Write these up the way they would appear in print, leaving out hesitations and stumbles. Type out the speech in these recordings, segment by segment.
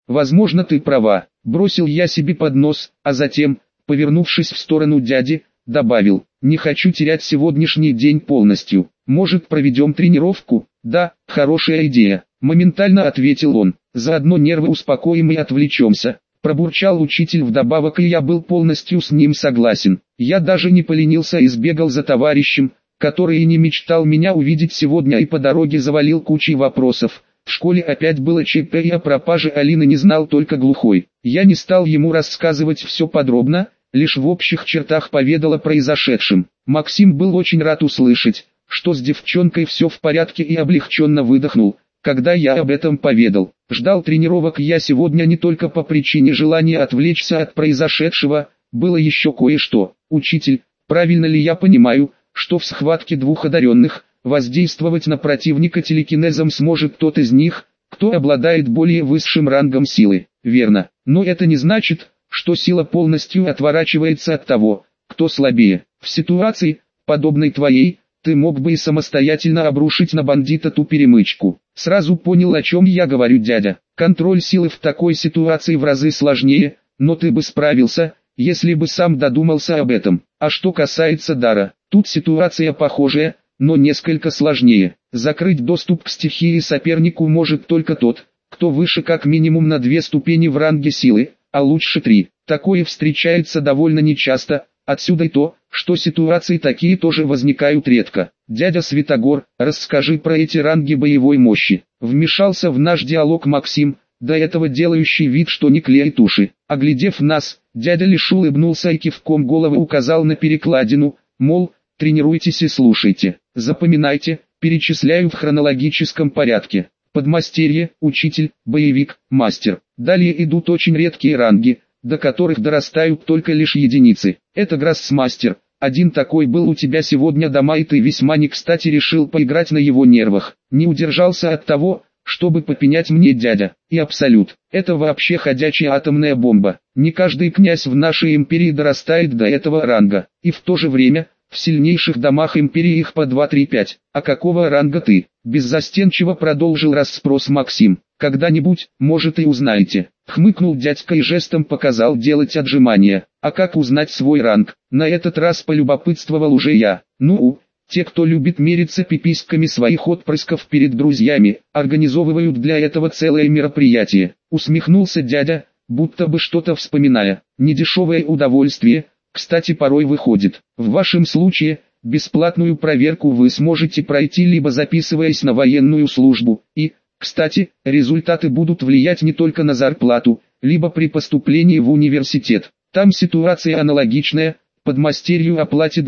возможно ты права, бросил я себе под нос, а затем, повернувшись в сторону дяди, добавил, не хочу терять сегодняшний день полностью, может проведем тренировку? Да, хорошая идея, моментально ответил он, заодно нервы успокоим и отвлечемся. Пробурчал учитель вдобавок, и я был полностью с ним согласен. Я даже не поленился и сбегал за товарищем, который и не мечтал меня увидеть сегодня, и по дороге завалил кучей вопросов. В школе опять было ЧП, и о пропаже Алины не знал только глухой. Я не стал ему рассказывать все подробно, лишь в общих чертах поведал о произошедшем. Максим был очень рад услышать, что с девчонкой все в порядке, и облегченно выдохнул, когда я об этом поведал. Ждал тренировок я сегодня не только по причине желания отвлечься от произошедшего, было еще кое-что. Учитель, правильно ли я понимаю, что в схватке двух одаренных, воздействовать на противника телекинезом сможет тот из них, кто обладает более высшим рангом силы? Верно, но это не значит, что сила полностью отворачивается от того, кто слабее. В ситуации, подобной твоей, ты мог бы и самостоятельно обрушить на бандита ту перемычку. Сразу понял, о чем я говорю, дядя. Контроль силы в такой ситуации в разы сложнее, но ты бы справился, если бы сам додумался об этом. А что касается дара, тут ситуация похожая, но несколько сложнее. Закрыть доступ к стихии сопернику может только тот, кто выше как минимум на 2 ступени в ранге силы, а лучше 3. Такое встречается довольно нечасто. Отсюда и то, что ситуации такие тоже возникают редко. Дядя Святогор, расскажи про эти ранги боевой мощи. Вмешался в наш диалог Максим, до этого делающий вид, что не клеит уши. Оглядев нас, дядя лишь улыбнулся и кивком головы указал на перекладину, мол, тренируйтесь и слушайте. Запоминайте, перечисляю в хронологическом порядке. Подмастерье, учитель, боевик, мастер. Далее идут очень редкие ранги, до которых дорастают только лишь единицы. Это гроссмастер. Один такой был у тебя сегодня дома, и ты весьма не кстати решил поиграть на его нервах. Не удержался от того, чтобы попенять мне дядя. И абсолют. Это вообще ходячая атомная бомба. Не каждый князь в нашей империи дорастает до этого ранга. И в то же время, в сильнейших домах империи их по 2, 3, 5. А какого ранга ты? Беззастенчиво продолжил расспрос Максим. Когда-нибудь, может, и узнаете. Хмыкнул дядька и жестом показал делать отжимания. А как узнать свой ранг? На этот раз полюбопытствовал уже я. Ну, те, кто любит мериться пиписьками своих отпрысков перед друзьями, организовывают для этого целое мероприятие. Усмехнулся дядя, будто бы что-то вспоминая. Недешевое удовольствие, кстати, порой выходит. В вашем случае, бесплатную проверку вы сможете пройти, либо записываясь на военную службу, и, кстати, результаты будут влиять не только на зарплату, либо при поступлении в университет. Там ситуация аналогичная, подмастерью оплатит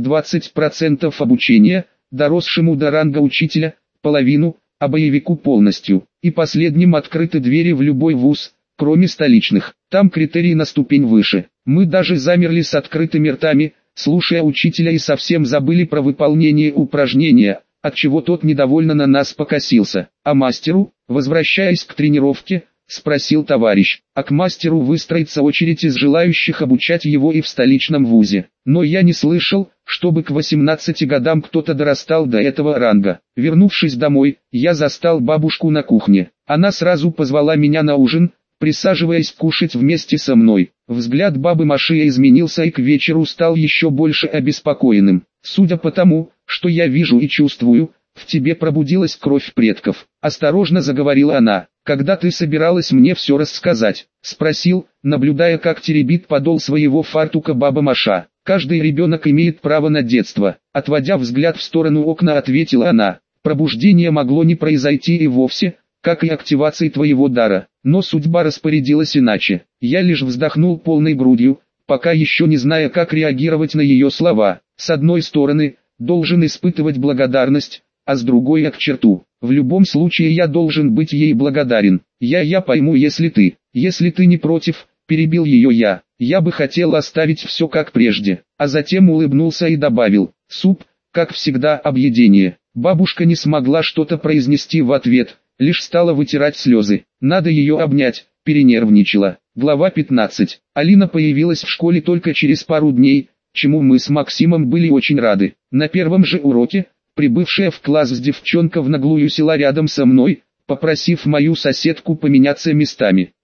20% обучения, доросшему до ранга учителя, половину, а боевику полностью. И последним открыты двери в любой вуз, кроме столичных. Там критерии на ступень выше. Мы даже замерли с открытыми ртами, слушая учителя, и совсем забыли про выполнение упражнения, отчего тот недовольно на нас покосился. А мастеру, возвращаясь к тренировке, спросил товарищ, а к мастеру выстроится очередь из желающих обучать его и в столичном вузе. Но я не слышал, чтобы к 18 годам кто-то дорастал до этого ранга. Вернувшись домой, я застал бабушку на кухне. Она сразу позвала меня на ужин, присаживаясь кушать вместе со мной. Взгляд бабы Машия изменился и к вечеру стал еще больше обеспокоенным. Судя по тому, что я вижу и чувствую, в тебе пробудилась кровь предков. Осторожно заговорила она. Когда ты собиралась мне все рассказать? Спросил, наблюдая, как теребит подол своего фартука баба Маша. Каждый ребенок имеет право на детство. Отводя взгляд в сторону окна, ответила она. Пробуждение могло не произойти и вовсе, как и активации твоего дара. Но судьба распорядилась иначе. Я лишь вздохнул полной грудью, пока еще не зная, как реагировать на ее слова. С одной стороны, должен испытывать благодарность, а с другой к черту. В любом случае я должен быть ей благодарен. Я пойму, если ты не против, перебил ее я бы хотел оставить все как прежде. А затем улыбнулся и добавил, суп, как всегда, объедение. Бабушка не смогла что-то произнести в ответ, лишь стала вытирать слезы. Надо ее обнять, перенервничала. Глава 15. Алина появилась в школе только через пару дней, чему мы с Максимом были очень рады. На первом же уроке, прибывшая в класс девчонка в наглую села рядом со мной, попросив мою соседку поменяться местами.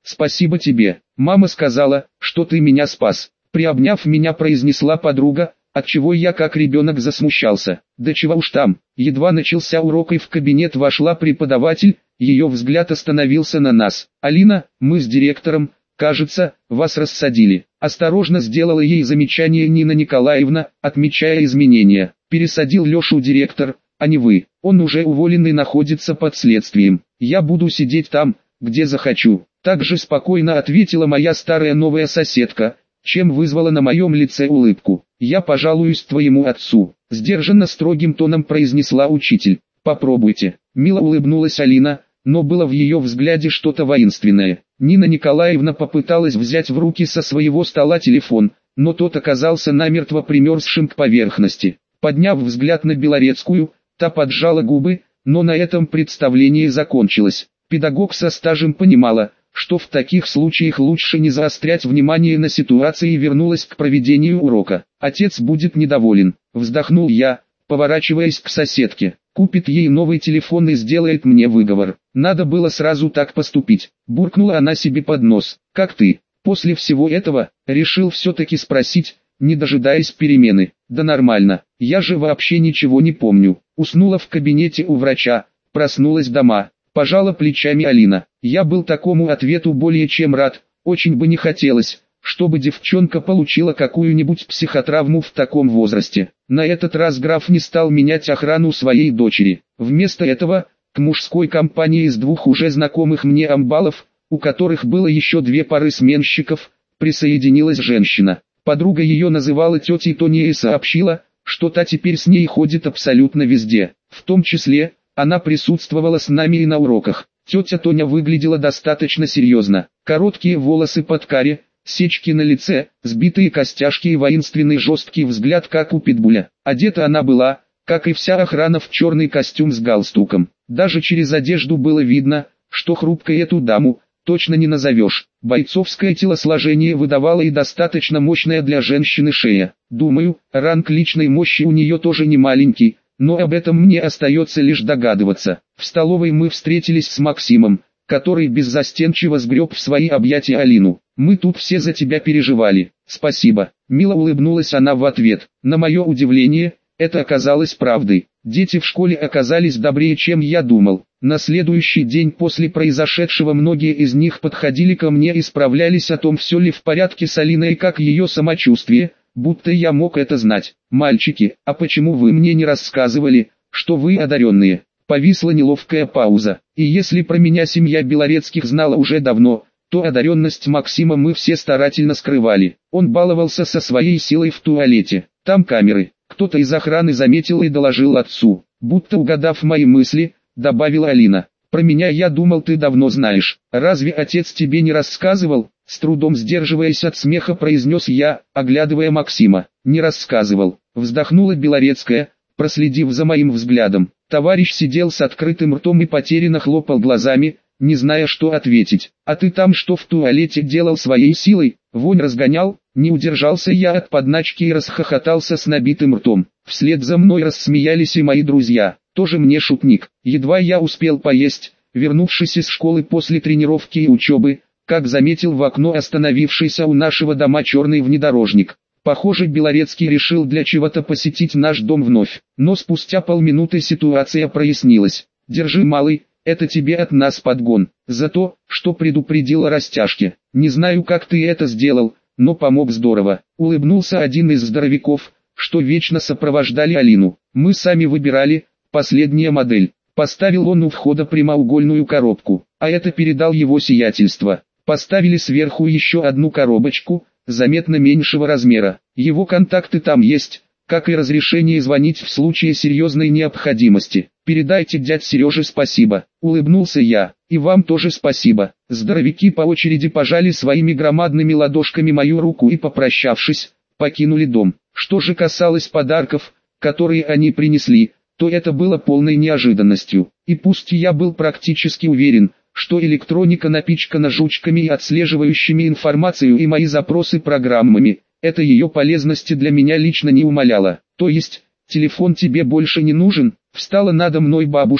спасибо тебе. Мама сказала, что ты меня спас. Приобняв меня, произнесла подруга, отчего я как ребенок засмущался. Да чего уж там, едва начался урок и в кабинет вошла преподаватель, ее взгляд остановился на нас. «Алина, мы с директором, кажется, вас рассадили». Осторожно сделала ей замечание Нина Николаевна, отмечая изменения. «Пересадил Лешу директор, а не вы. Он уже уволен и находится под следствием. Я буду сидеть там, где захочу». Также спокойно ответила моя старая новая соседка, чем вызвала на моем лице улыбку. «Я пожалуюсь твоему отцу», — сдержанно строгим тоном произнесла учитель. «Попробуйте». Мило улыбнулась Алина, но было в ее взгляде что-то воинственное. Нина Николаевна попыталась взять в руки со своего стола телефон, но тот оказался намертво примерзшим к поверхности. Подняв взгляд на Белорецкую, та поджала губы, но на этом представление закончилось. Педагог со стажем понимала, что в таких случаях лучше не заострять внимание на ситуации, и вернулась к проведению урока. «Отец будет недоволен», — вздохнул я, поворачиваясь к соседке. «Купит ей новый телефон и сделает мне выговор. Надо было сразу так поступить», — буркнула она себе под нос. «Как ты?» После всего этого, решил все-таки спросить, не дожидаясь перемены. «Да нормально, я же вообще ничего не помню. Уснула в кабинете у врача, проснулась дома». Пожала плечами Алина. Я был такому ответу более чем рад, очень бы не хотелось, чтобы девчонка получила какую-нибудь психотравму в таком возрасте. На этот раз граф не стал менять охрану своей дочери. Вместо этого, к мужской компании из двух уже знакомых мне амбалов, у которых было еще две пары сменщиков, присоединилась женщина. Подруга ее называла тетей Тони и сообщила, что та теперь с ней ходит абсолютно везде, в том числе, она присутствовала с нами и на уроках. Тетя Тоня выглядела достаточно серьезно. Короткие волосы под каре, сечки на лице, сбитые костяшки и воинственный жесткий взгляд, как у питбуля. Одета она была, как и вся охрана, в черный костюм с галстуком. Даже через одежду было видно, что хрупкой эту даму точно не назовешь. Бойцовское телосложение выдавало и достаточно мощная для женщины шея. Думаю, ранг личной мощи у нее тоже не маленький. Но об этом мне остается лишь догадываться. В столовой мы встретились с Максимом, который беззастенчиво сгреб в свои объятия Алину. «Мы тут все за тебя переживали». «Спасибо», — мило улыбнулась она в ответ. На мое удивление, это оказалось правдой. Дети в школе оказались добрее, чем я думал. На следующий день после произошедшего многие из них подходили ко мне и справлялись о том, все ли в порядке с Алиной и как ее самочувствие. Будто я мог это знать. «Мальчики, а почему вы мне не рассказывали, что вы одаренные?» Повисла неловкая пауза. И если про меня семья Белорецких знала уже давно, то одаренность Максима мы все старательно скрывали. Он баловался со своей силой в туалете. Там камеры. Кто-то из охраны заметил и доложил отцу. Будто угадав мои мысли, добавила Алина. «Про меня я думал, ты давно знаешь. Разве отец тебе не рассказывал?» С трудом сдерживаясь от смеха, произнес я, оглядывая Максима. «Не рассказывал», — вздохнула Белорецкая, проследив за моим взглядом. Товарищ сидел с открытым ртом и потерянно хлопал глазами, не зная, что ответить. «А ты там что в туалете делал своей силой? Вонь разгонял?» Не удержался я от подначки и расхохотался с набитым ртом. Вслед за мной рассмеялись и мои друзья. Тоже мне шутник. Едва я успел поесть, вернувшись из школы после тренировки и учебы, как заметил в окно остановившийся у нашего дома черный внедорожник. Похоже, Белорецкий решил для чего-то посетить наш дом вновь. Но спустя полминуты ситуация прояснилась. «Держи, малый, это тебе от нас подгон. За то, что предупредил о растяжке. Не знаю, как ты это сделал, но помог здорово», — улыбнулся один из здоровяков, что вечно сопровождали Алину. «Мы сами выбирали, последняя модель». Поставил он у входа прямоугольную коробку, а это передал его сиятельство. Поставили сверху еще одну коробочку, заметно меньшего размера. Его контакты там есть, как и разрешение звонить в случае серьезной необходимости. «Передайте дядь Сереже спасибо», — улыбнулся я. «И вам тоже спасибо». Здоровяки по очереди пожали своими громадными ладошками мою руку и, попрощавшись, покинули дом. Что же касалось подарков, которые они принесли, то это было полной неожиданностью. И пусть я был практически уверен, что электроника напичкана жучками и отслеживающими информацию и мои запросы программами, это ее полезности для меня лично не умаляло. «То есть, телефон тебе больше не нужен?» Встала надо мной бабушка,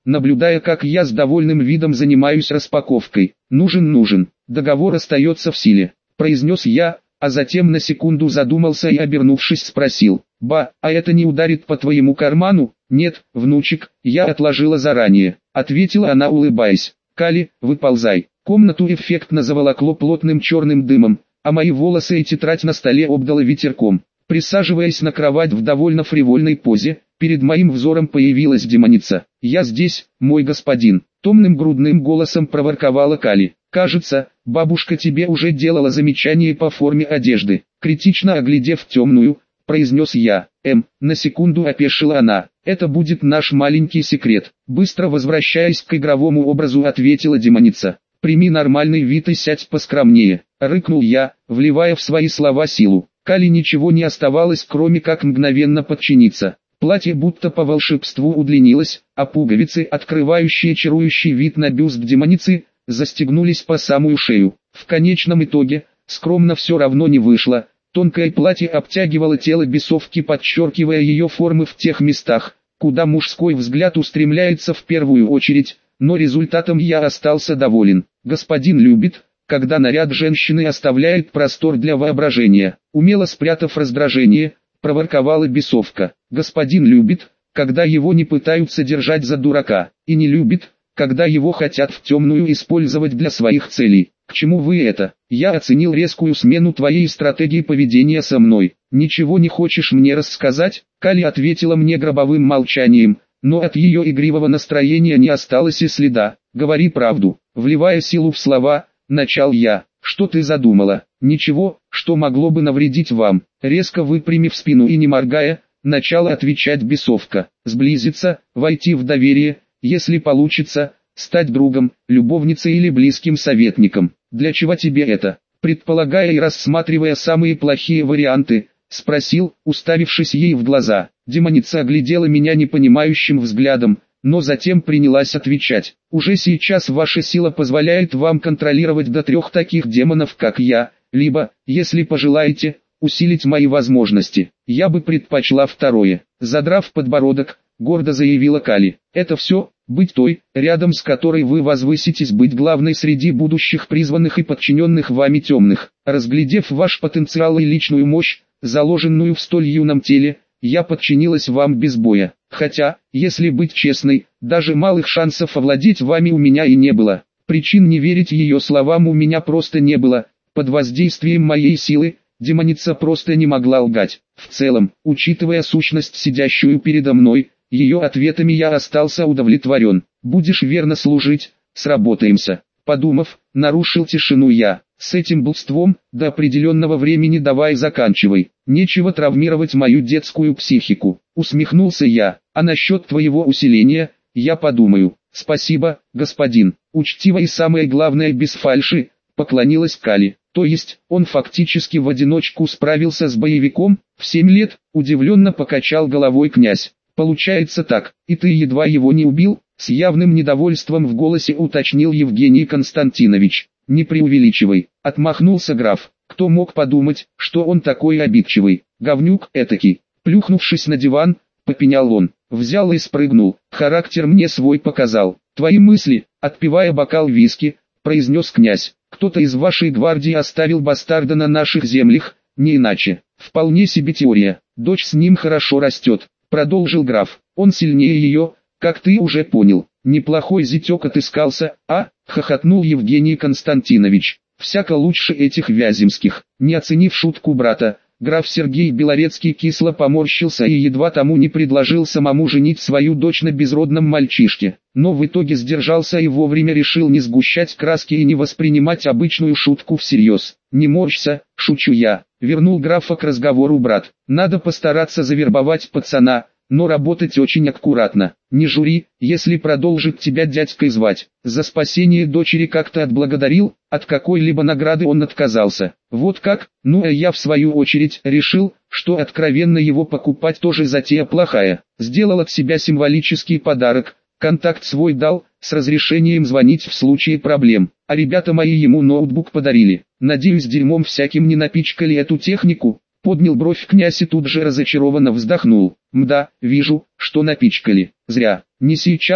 наблюдая, как я с довольным видом занимаюсь распаковкой. Нужен, договор остается в силе, произнес я, а затем на секунду задумался и, обернувшись, спросил: «Ба, а это не ударит по твоему карману?» «Нет, внучек, я отложила заранее», ответила она, улыбаясь. «Кали, выползай». Комнату эффектно заволокло плотным черным дымом, а мои волосы и тетрадь на столе обдало ветерком. Присаживаясь на кровать в довольно фривольной позе, перед моим взором появилась демоница. «Я здесь, мой господин», — томным грудным голосом проворковала Кали. «Кажется, бабушка тебе уже делала замечание по форме одежды». Критично оглядев темную, произнес я. На секунду опешила она. «Это будет наш маленький секрет». Быстро возвращаясь к игровому образу, ответила демоница. «Прими нормальный вид и сядь поскромнее», — рыкнул я, вливая в свои слова силу. Кали ничего не оставалось, кроме как мгновенно подчиниться. Платье будто по волшебству удлинилось, а пуговицы, открывающие чарующий вид на бюст демоницы, застегнулись по самую шею. В конечном итоге, скромно все равно не вышло. Тонкое платье обтягивало тело бесовки, подчеркивая ее формы в тех местах, куда мужской взгляд устремляется в первую очередь, но результатом я остался доволен. Господин любит, когда наряд женщины оставляет простор для воображения. Умело спрятав раздражение, проворковала бесовка. Господин любит, когда его не пытаются держать за дурака, и не любит, когда его хотят в темную использовать для своих целей. К чему вы это? Я оценил резкую смену твоей стратегии поведения со мной. Ничего не хочешь мне рассказать? Кали ответила мне гробовым молчанием, но от ее игривого настроения не осталось и следа. Говори правду. Вливая силу в слова, начал я. Что ты задумала? Ничего, что могло бы навредить вам. Резко выпрямив спину и не моргая, начала отвечать бесовка. Сблизиться, войти в доверие, если получится, стать другом, любовницей или близким советником. Для чего тебе это? Предполагая и рассматривая самые плохие варианты, спросил, уставившись ей в глаза. Демоница оглядела меня непонимающим взглядом, но затем принялась отвечать. Уже сейчас ваша сила позволяет вам контролировать до 3 таких демонов, как я, либо, если пожелаете, усилить мои возможности. Я бы предпочла второе. Задрав подбородок, гордо заявила Кали. Это все, быть той, рядом с которой вы возвыситесь, быть главной среди будущих призванных и подчиненных вами темных. Разглядев ваш потенциал и личную мощь, заложенную в столь юном теле, я подчинилась вам без боя. Хотя, если быть честной, даже малых шансов овладеть вами у меня и не было. Причин не верить ее словам у меня просто не было. Под воздействием моей силы, демоница просто не могла лгать. В целом, учитывая сущность, сидящую передо мной, ее ответами я остался удовлетворен. Будешь верно служить, сработаемся. Подумав, нарушил тишину я. С этим блудством, до определенного времени давай заканчивай. Нечего травмировать мою детскую психику. Усмехнулся я. А насчет твоего усиления, я подумаю. Спасибо, господин. Учтиво и самое главное без фальши, поклонилась Кали. То есть, он фактически в одиночку справился с боевиком? В 7 лет, удивленно покачал головой князь. Получается так, и ты едва его не убил? С явным недовольством в голосе уточнил Евгений Константинович. Не преувеличивай, отмахнулся граф. Кто мог подумать, что он такой обидчивый, говнюк этакий. Плюхнувшись на диван, попенял он. Взял и спрыгнул, характер мне свой показал. Твои мысли, отпивая бокал виски, произнес князь. Кто-то из вашей гвардии оставил бастарда на наших землях, не иначе. Вполне себе теория. Дочь с ним хорошо растет, продолжил граф. Он сильнее ее, как ты уже понял. Неплохой зятек отыскался, а? Хохотнул Евгений Константинович. Всяко лучше этих вяземских. Не оценив шутку брата, граф Сергей Белорецкий кисло поморщился и едва тому не предложил самому женить свою дочь на безродном мальчишке. Но в итоге сдержался и вовремя решил не сгущать краски и не воспринимать обычную шутку всерьез. «Не морщься, шучу я», — вернул графа к разговору брат. «Надо постараться завербовать пацана, но работать очень аккуратно. Не жури, если продолжит тебя дядькой звать. За спасение дочери как-то отблагодарил, от какой-либо награды он отказался. Вот как? Ну а я в свою очередь решил, что откровенно его покупать тоже затея плохая. Сделал от себя символический подарок, контакт свой дал, с разрешением звонить в случае проблем. А ребята мои ему ноутбук подарили. Надеюсь, дерьмом всяким не напичкали эту технику». Поднял бровь князь и тут же разочарованно вздохнул. «Мда, вижу, что напичкали. Зря. Не сейчас»,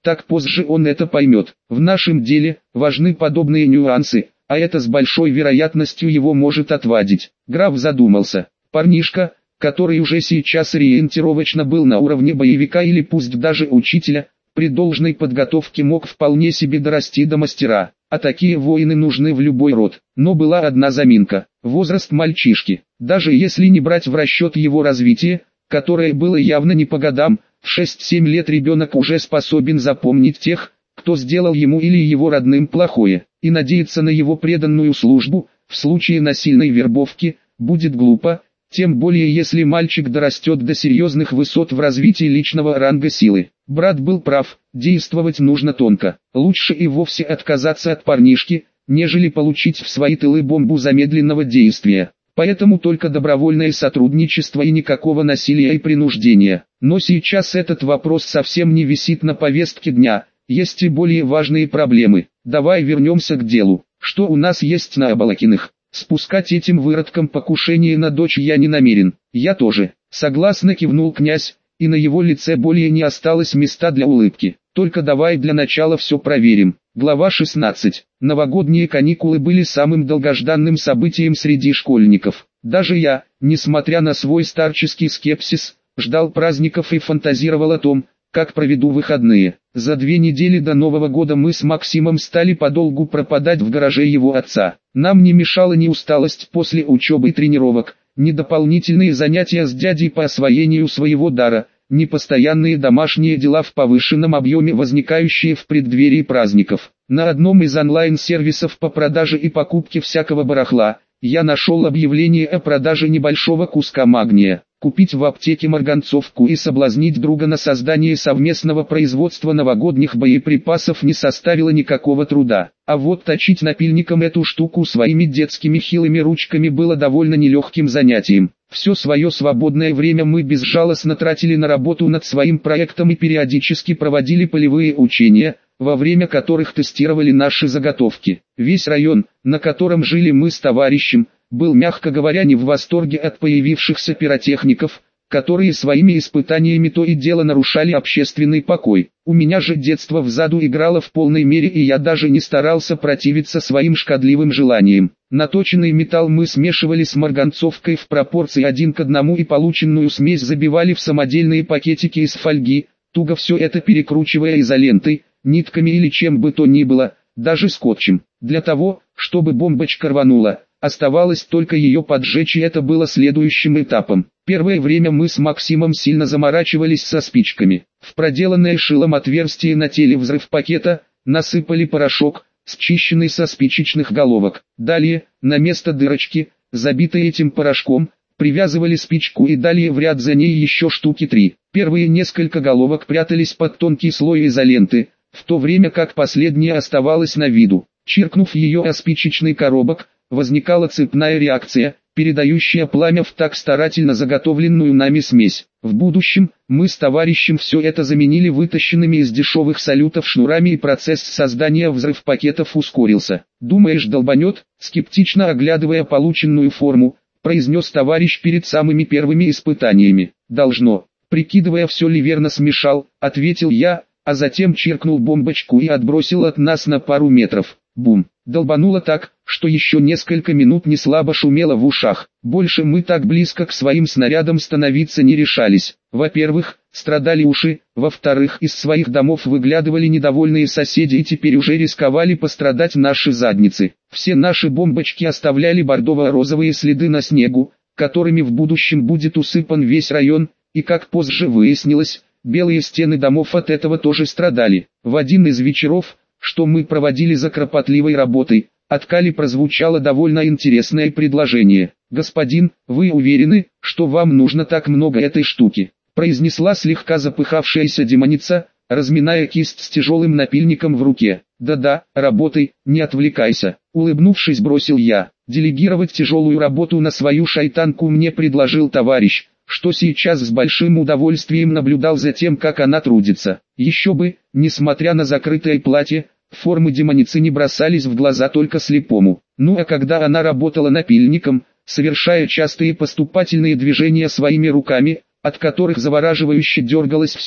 так позже он это поймет. В нашем деле важны подобные нюансы, а это с большой вероятностью его может отвадить. Граф задумался. Парнишка, который уже сейчас ориентировочно был на уровне боевика или пусть даже учителя, при должной подготовке мог вполне себе дорасти до мастера, а такие воины нужны в любой род. Но была одна заминка – возраст мальчишки. Даже если не брать в расчет его развитие, которое было явно не по годам, в 6-7 лет ребенок уже способен запомнить тех, кто сделал ему или его родным плохое, и надеяться на его преданную службу, в случае насильной вербовки, будет глупо, тем более если мальчик дорастет до серьезных высот в развитии личного ранга силы. Брат был прав, действовать нужно тонко. Лучше и вовсе отказаться от парнишки, нежели получить в свои тылы бомбу замедленного действия. Поэтому только добровольное сотрудничество и никакого насилия и принуждения. Но сейчас этот вопрос совсем не висит на повестке дня, есть и более важные проблемы. Давай вернемся к делу. Что у нас есть на Абалакиных? Спускать этим выродкам покушение на дочь я не намерен. Я тоже. Согласно кивнул князь, и на его лице более не осталось места для улыбки. Только давай для начала все проверим. Глава 16. Новогодние каникулы были самым долгожданным событием среди школьников. Даже я, несмотря на свой старческий скепсис, ждал праздников и фантазировал о том, как проведу выходные. За 2 недели до Нового года мы с Максимом стали подолгу пропадать в гараже его отца. Нам не мешала ни усталость после учебы и тренировок, ни дополнительные занятия с дядей по освоению своего дара, ни постоянные домашние дела в повышенном объеме, возникающие в преддверии праздников. На одном из онлайн-сервисов по продаже и покупке всякого барахла, я нашел объявление о продаже небольшого куска магния. Купить в аптеке марганцовку и соблазнить друга на создание совместного производства новогодних боеприпасов не составило никакого труда. А вот точить напильником эту штуку своими детскими хилыми ручками было довольно нелегким занятием. Все свое свободное время мы безжалостно тратили на работу над своим проектом и периодически проводили полевые учения, во время которых тестировали наши заготовки. Весь район, на котором жили мы с товарищем, был, мягко говоря, не в восторге от появившихся пиротехников, которые своими испытаниями то и дело нарушали общественный покой. У меня же детство взаду играло в полной мере, и я даже не старался противиться своим шкодливым желаниям. Наточенный металл мы смешивали с марганцовкой в пропорции 1:1 и полученную смесь забивали в самодельные пакетики из фольги, туго все это перекручивая изолентой, нитками или чем бы то ни было, даже скотчем. Для того, чтобы бомбочка рванула, оставалось только ее поджечь, и это было следующим этапом. Первое время мы с Максимом сильно заморачивались со спичками. В проделанное шилом отверстие на теле взрывпакета насыпали порошок, счищенный со спичечных головок. Далее, на место дырочки, забитой этим порошком, привязывали спичку, и далее в ряд за ней еще штуки 3. Первые несколько головок прятались под тонкий слой изоленты, в то время как последняя оставалась на виду. Чиркнув ее о спичечный коробок, возникала цепная реакция, передающая пламя в так старательно заготовленную нами смесь. В будущем, мы с товарищем все это заменили вытащенными из дешевых салютов шнурами, и процесс создания взрывпакетов ускорился. «Думаешь, долбанет?» — скептично оглядывая полученную форму, произнес товарищ перед самыми первыми испытаниями. «Должно». Прикидывая, все ли верно смешал, ответил я, а затем чиркнул бомбочку и отбросил от нас на пару метров. Бум! Долбануло так, что еще несколько минут не слабо шумело в ушах. Больше мы так близко к своим снарядам становиться не решались. Во-первых, страдали уши, во-вторых, из своих домов выглядывали недовольные соседи и теперь уже рисковали пострадать наши задницы. Все наши бомбочки оставляли бордово-розовые следы на снегу, которыми в будущем будет усыпан весь район, и как позже выяснилось, белые стены домов от этого тоже страдали. В один из вечеров, что мы проводили за кропотливой работой, от Кали прозвучало довольно интересное предложение. «Господин, вы уверены, что вам нужно так много этой штуки?» произнесла слегка запыхавшаяся демоница, разминая кисть с тяжелым напильником в руке. «Да-да, работай, не отвлекайся», улыбнувшись, бросил я. Делегировать тяжелую работу на свою шайтанку мне предложил товарищ, что сейчас с большим удовольствием наблюдал за тем, как она трудится. Еще бы, несмотря на закрытое платье, формы демоницы не бросались в глаза только слепому. Ну а когда она работала напильником, совершая частые поступательные движения своими руками, от которых завораживающе дергалось все,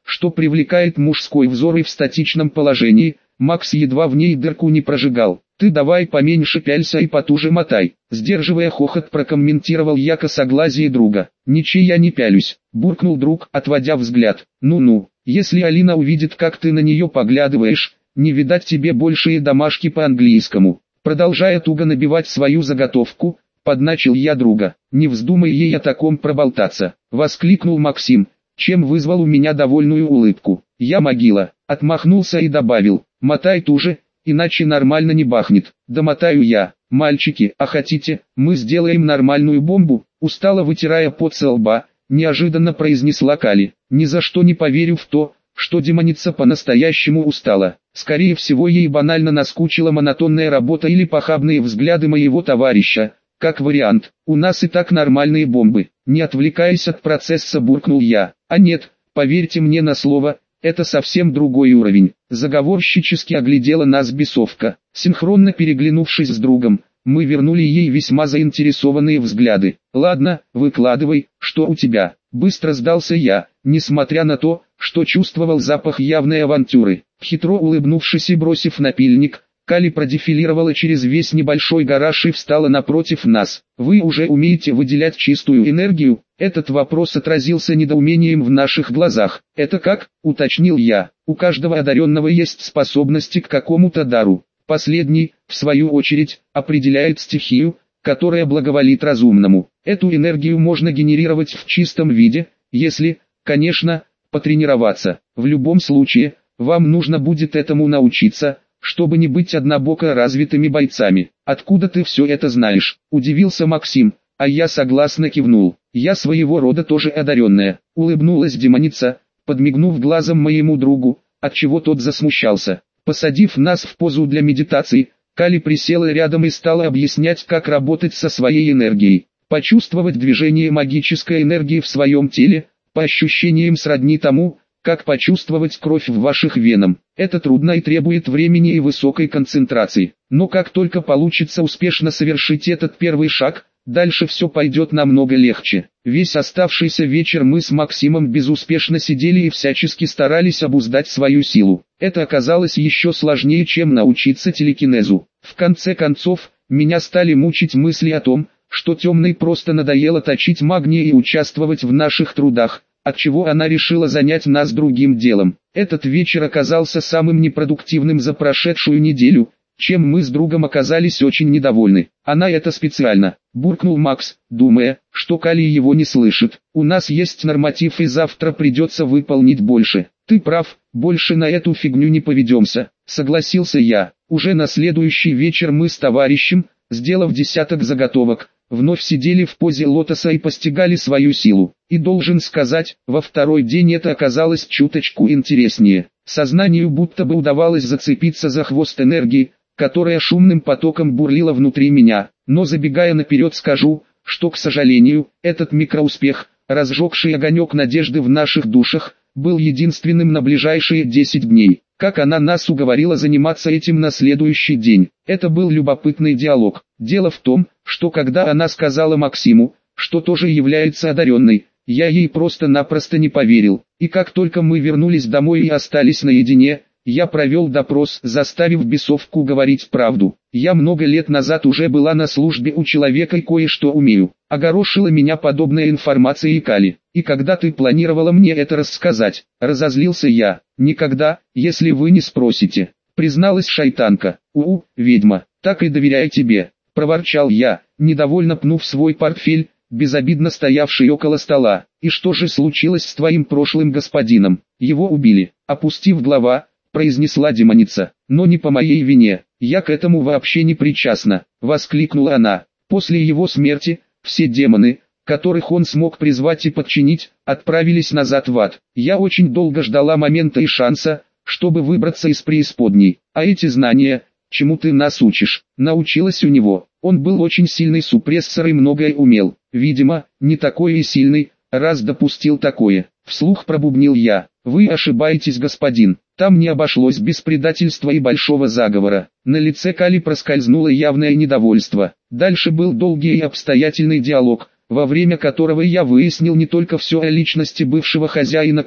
что привлекает мужской взор и в статичном положении, Макс едва в ней дырку не прожигал. «Ты давай поменьше пялься и потуже мотай», сдерживая хохот, прокомментировал я косоглазие друга. «Ничей я не пялюсь», буркнул друг, отводя взгляд. «Ну-ну, если Алина увидит, как ты на нее поглядываешь, не видать тебе большие домашки по-английскому». Продолжая туго набивать свою заготовку, подначил я друга. «Не вздумай ей о таком проболтаться», воскликнул Максим, чем вызвал у меня довольную улыбку. «Я могила», отмахнулся и добавил: «Мотай туже, иначе нормально не бахнет». «Домотаю я. Мальчики, а хотите, мы сделаем нормальную бомбу?» Устало вытирая пот со лба, неожиданно произнесла Кали. «Ни за что не поверю в то, что демоница по-настоящему устала. Скорее всего, ей банально наскучила монотонная работа или похабные взгляды моего товарища. Как вариант, у нас и так нормальные бомбы». Не отвлекаясь от процесса, буркнул я. «А нет, поверьте мне на слово, это совсем другой уровень». Заговорщически оглядела нас бесовка. Синхронно переглянувшись с другом, мы вернули ей весьма заинтересованные взгляды. «Ладно, выкладывай, что у тебя?» Быстро сдался я, несмотря на то, что чувствовал запах явной авантюры. Хитро улыбнувшись и бросив напильник, Кали продефилировала через весь небольшой гараж и встала напротив нас. «Вы уже умеете выделять чистую энергию?» Этот вопрос отразился недоумением в наших глазах. «Это как?» — уточнил я. «У каждого одаренного есть способности к какому-то дару. Последний, в свою очередь, определяет стихию, которая благоволит разумному. Эту энергию можно генерировать в чистом виде, если, конечно, потренироваться. В любом случае, вам нужно будет этому научиться, чтобы не быть однобоко развитыми бойцами». «Откуда ты все это знаешь?» – удивился Максим, а я согласно кивнул. «Я своего рода тоже одаренная», – улыбнулась демоница, подмигнув глазом моему другу, отчего тот засмущался. Посадив нас в позу для медитации, Кали присела рядом и стала объяснять, как работать со своей энергией. Почувствовать движение магической энергии в своем теле, по ощущениям сродни тому, как почувствовать кровь в ваших венах. Это трудно и требует времени и высокой концентрации. Но как только получится успешно совершить этот первый шаг, дальше все пойдет намного легче. Весь оставшийся вечер мы с Максимом безуспешно сидели и всячески старались обуздать свою силу. Это оказалось еще сложнее, чем научиться телекинезу. В конце концов, меня стали мучить мысли о том, что темной просто надоело точить магния и участвовать в наших трудах, отчего она решила занять нас другим делом. Этот вечер оказался самым непродуктивным за прошедшую неделю, чем мы с другом оказались очень недовольны. «Она это специально», – буркнул Макс, думая, что Кали его не слышит. «У нас есть норматив и завтра придется выполнить больше». «Ты прав, больше на эту фигню не поведемся», – согласился я. Уже на следующий вечер мы с товарищем, сделав десяток заготовок, вновь сидели в позе лотоса и постигали свою силу. И должен сказать, во второй день это оказалось чуточку интереснее. Сознанию будто бы удавалось зацепиться за хвост энергии, которая шумным потоком бурлила внутри меня. Но забегая наперед, скажу, что, к сожалению, этот микроуспех, разжегший огонек надежды в наших душах, был единственным на ближайшие 10 дней. Как она нас уговорила заниматься этим на следующий день. Это был любопытный диалог. Дело в том, что когда она сказала Максиму, что тоже является одаренной, я ей просто-напросто не поверил. И как только мы вернулись домой и остались наедине, я провел допрос, заставив бесовку говорить правду. Я много лет назад уже была на службе у человека и кое-что умею. Огорошила меня подобная информация и Кали. «И когда ты планировала мне это рассказать?» – разозлился я. «Никогда, если вы не спросите», – призналась шайтанка. Ведьма, так и доверяю тебе», – проворчал я, недовольно пнув свой портфель, безобидно стоявший около стола. «И что же случилось с твоим прошлым господином? Его убили?» Опустив глава, произнесла демоница. «Но не по моей вине, я к этому вообще не причастна», — воскликнула она. «После его смерти, все демоны, которых он смог призвать и подчинить, отправились назад в ад. Я очень долго ждала момента и шанса, чтобы выбраться из преисподней. А эти знания, чему ты нас учишь, научилась у него. Он был очень сильный супрессор и многое умел. Видимо, не такой и сильный, раз допустил такое». Вслух пробубнил я. «Вы ошибаетесь, господин. Там не обошлось без предательства и большого заговора». На лице Кали проскользнуло явное недовольство. Дальше был долгий и обстоятельный диалог, во время которого я выяснил не только все о личности бывшего хозяина Кали,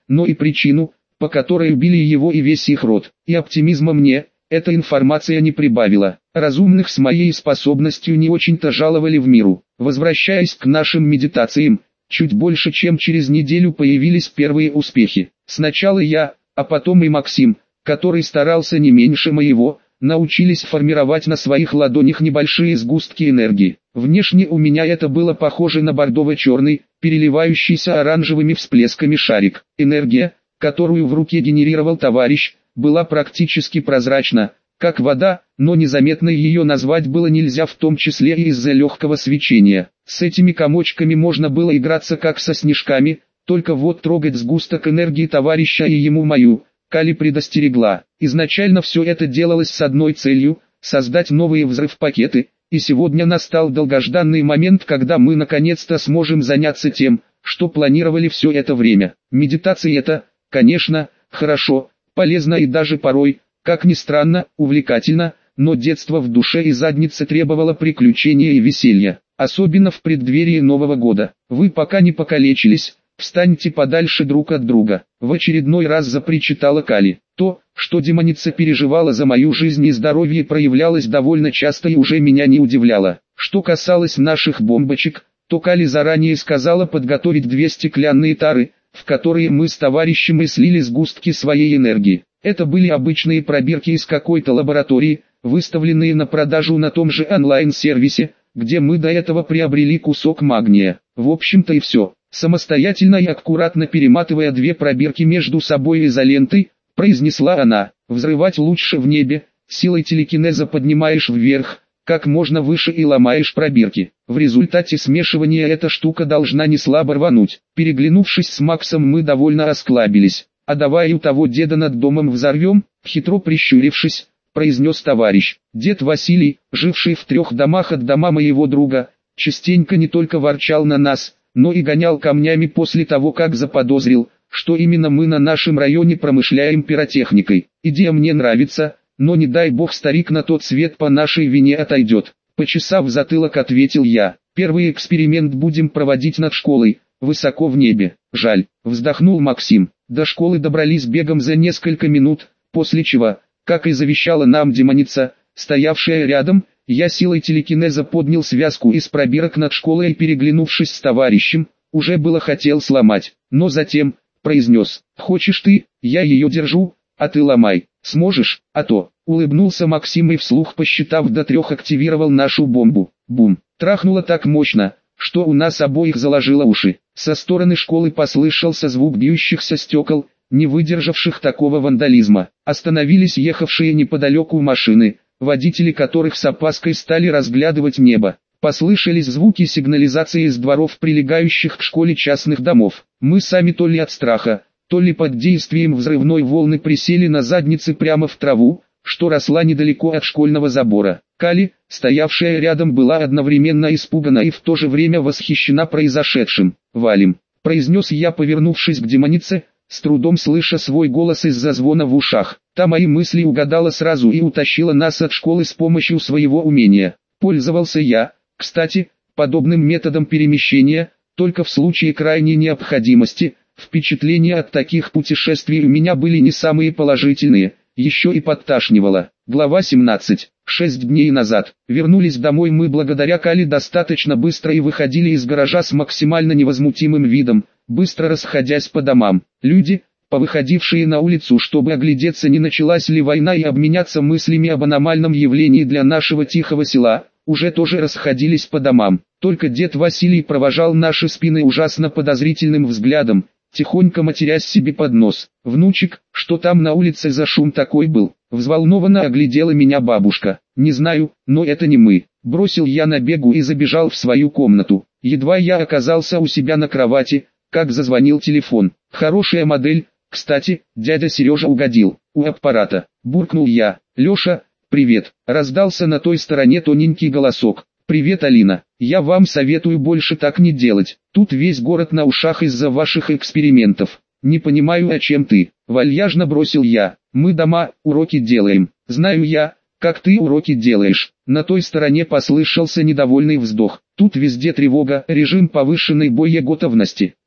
но и причину, по которой убили его и весь их род. И оптимизма мне эта информация не прибавила. Разумных с моей способностью не очень-то жаловали в миру. Возвращаясь к нашим медитациям, чуть больше чем через неделю появились первые успехи. Сначала я, а потом и Максим, который старался не меньше моего, научились формировать на своих ладонях небольшие сгустки энергии. Внешне у меня это было похоже на бордово-черный, переливающийся оранжевыми всплесками шарик. Энергия, которую в руке генерировал товарищ, была практически прозрачна, как вода, но незаметной ее назвать было нельзя, в том числе и из-за легкого свечения. С этими комочками можно было играться как со снежками, только вот трогать сгусток энергии товарища и ему мою, Кали предостерегла. Изначально все это делалось с одной целью – создать новые взрыв-пакеты, и сегодня настал долгожданный момент, когда мы наконец-то сможем заняться тем, что планировали все это время. Медитация это, конечно, хорошо, полезно и даже порой, как ни странно, увлекательно, но детство в душе и заднице требовало приключения и веселья, особенно в преддверии Нового года. Вы пока не покалечились, встаньте подальше друг от друга. В очередной раз запричитала Кали. То, что демоница переживала за мою жизнь и здоровье, проявлялось довольно часто и уже меня не удивляло. Что касалось наших бомбочек, то Кали заранее сказала подготовить 2 стеклянные тары, в которые мы с товарищем и слили сгустки своей энергии. Это были обычные пробирки из какой-то лаборатории, выставленные на продажу на том же онлайн-сервисе, где мы до этого приобрели кусок магния. В общем-то и все. Самостоятельно и аккуратно перематывая 2 пробирки между собой изолентой, произнесла она: «Взрывать лучше в небе, силой телекинеза поднимаешь вверх, как можно выше и ломаешь пробирки. В результате смешивания эта штука должна не слабо рвануть». Переглянувшись с Максом, мы довольно осклабились. «А давай у того деда над домом взорвем», хитро прищурившись, произнес товарищ. Дед Василий, живший в 3 домах от дома моего друга, частенько не только ворчал на нас, но и гонял камнями после того, как заподозрил, что именно мы на нашем районе промышляем пиротехникой. Идея мне нравится, но не дай бог старик на тот свет по нашей вине отойдет. Почесав затылок, ответил я. Первый эксперимент будем проводить над школой, высоко в небе. Жаль, вздохнул Максим. До школы добрались бегом за несколько минут, после чего, как и завещала нам демоница, стоявшая рядом, я силой телекинеза поднял связку из пробирок над школой и, переглянувшись с товарищем, уже было хотел сломать, но затем произнес: «Хочешь ты, я ее держу, а ты ломай, сможешь, а то». Улыбнулся Максим и вслух, посчитав до 3, активировал нашу бомбу. Бум! Трахнуло так мощно, что у нас обоих заложило уши. Со стороны школы послышался звук бьющихся стекол, не выдержавших такого вандализма. Остановились ехавшие неподалеку машины, водители которых с опаской стали разглядывать небо. Послышались звуки сигнализации из дворов прилегающих к школе частных домов. Мы сами то ли от страха, то ли под действием взрывной волны присели на задницы прямо в траву, что росла недалеко от школьного забора. Кали, стоявшая рядом, была одновременно испугана и в то же время восхищена произошедшим. «Валим», — произнес я, повернувшись к демонице, с трудом слыша свой голос из-за звона в ушах. Та мои мысли угадала сразу и утащила нас от школы с помощью своего умения. Пользовался я, кстати, подобным методом перемещения, только в случае крайней необходимости. Впечатления от таких путешествий у меня были не самые положительные, еще и подташнивало. Глава 17. 6 дней назад. Вернулись домой мы благодаря Кали достаточно быстро и выходили из гаража с максимально невозмутимым видом, быстро расходясь по домам. Люди, повыходившие на улицу, чтобы оглядеться, не началась ли война, и обменяться мыслями об аномальном явлении для нашего тихого села, уже тоже расходились по домам. Только дед Василий провожал наши спины ужасно подозрительным взглядом, тихонько матерясь себе под нос. «Внучек, что там на улице за шум такой был?» Взволнованно оглядела меня бабушка. «Не знаю, но это не мы». Бросил я на бегу и забежал в свою комнату. Едва я оказался у себя на кровати, как зазвонил телефон. «Хорошая модель, кстати, дядя Сережа угодил. У аппарата», буркнул я. «Леша, привет», раздался на той стороне тоненький голосок. «Привет, Алина, я вам советую больше так не делать. Тут весь город на ушах из-за ваших экспериментов». «Не понимаю, о чем ты», вальяжно бросил я. «Мы дома, уроки делаем». «Знаю я, как ты уроки делаешь». На той стороне послышался недовольный вздох. «Тут везде тревога, режим повышенной боеготовности.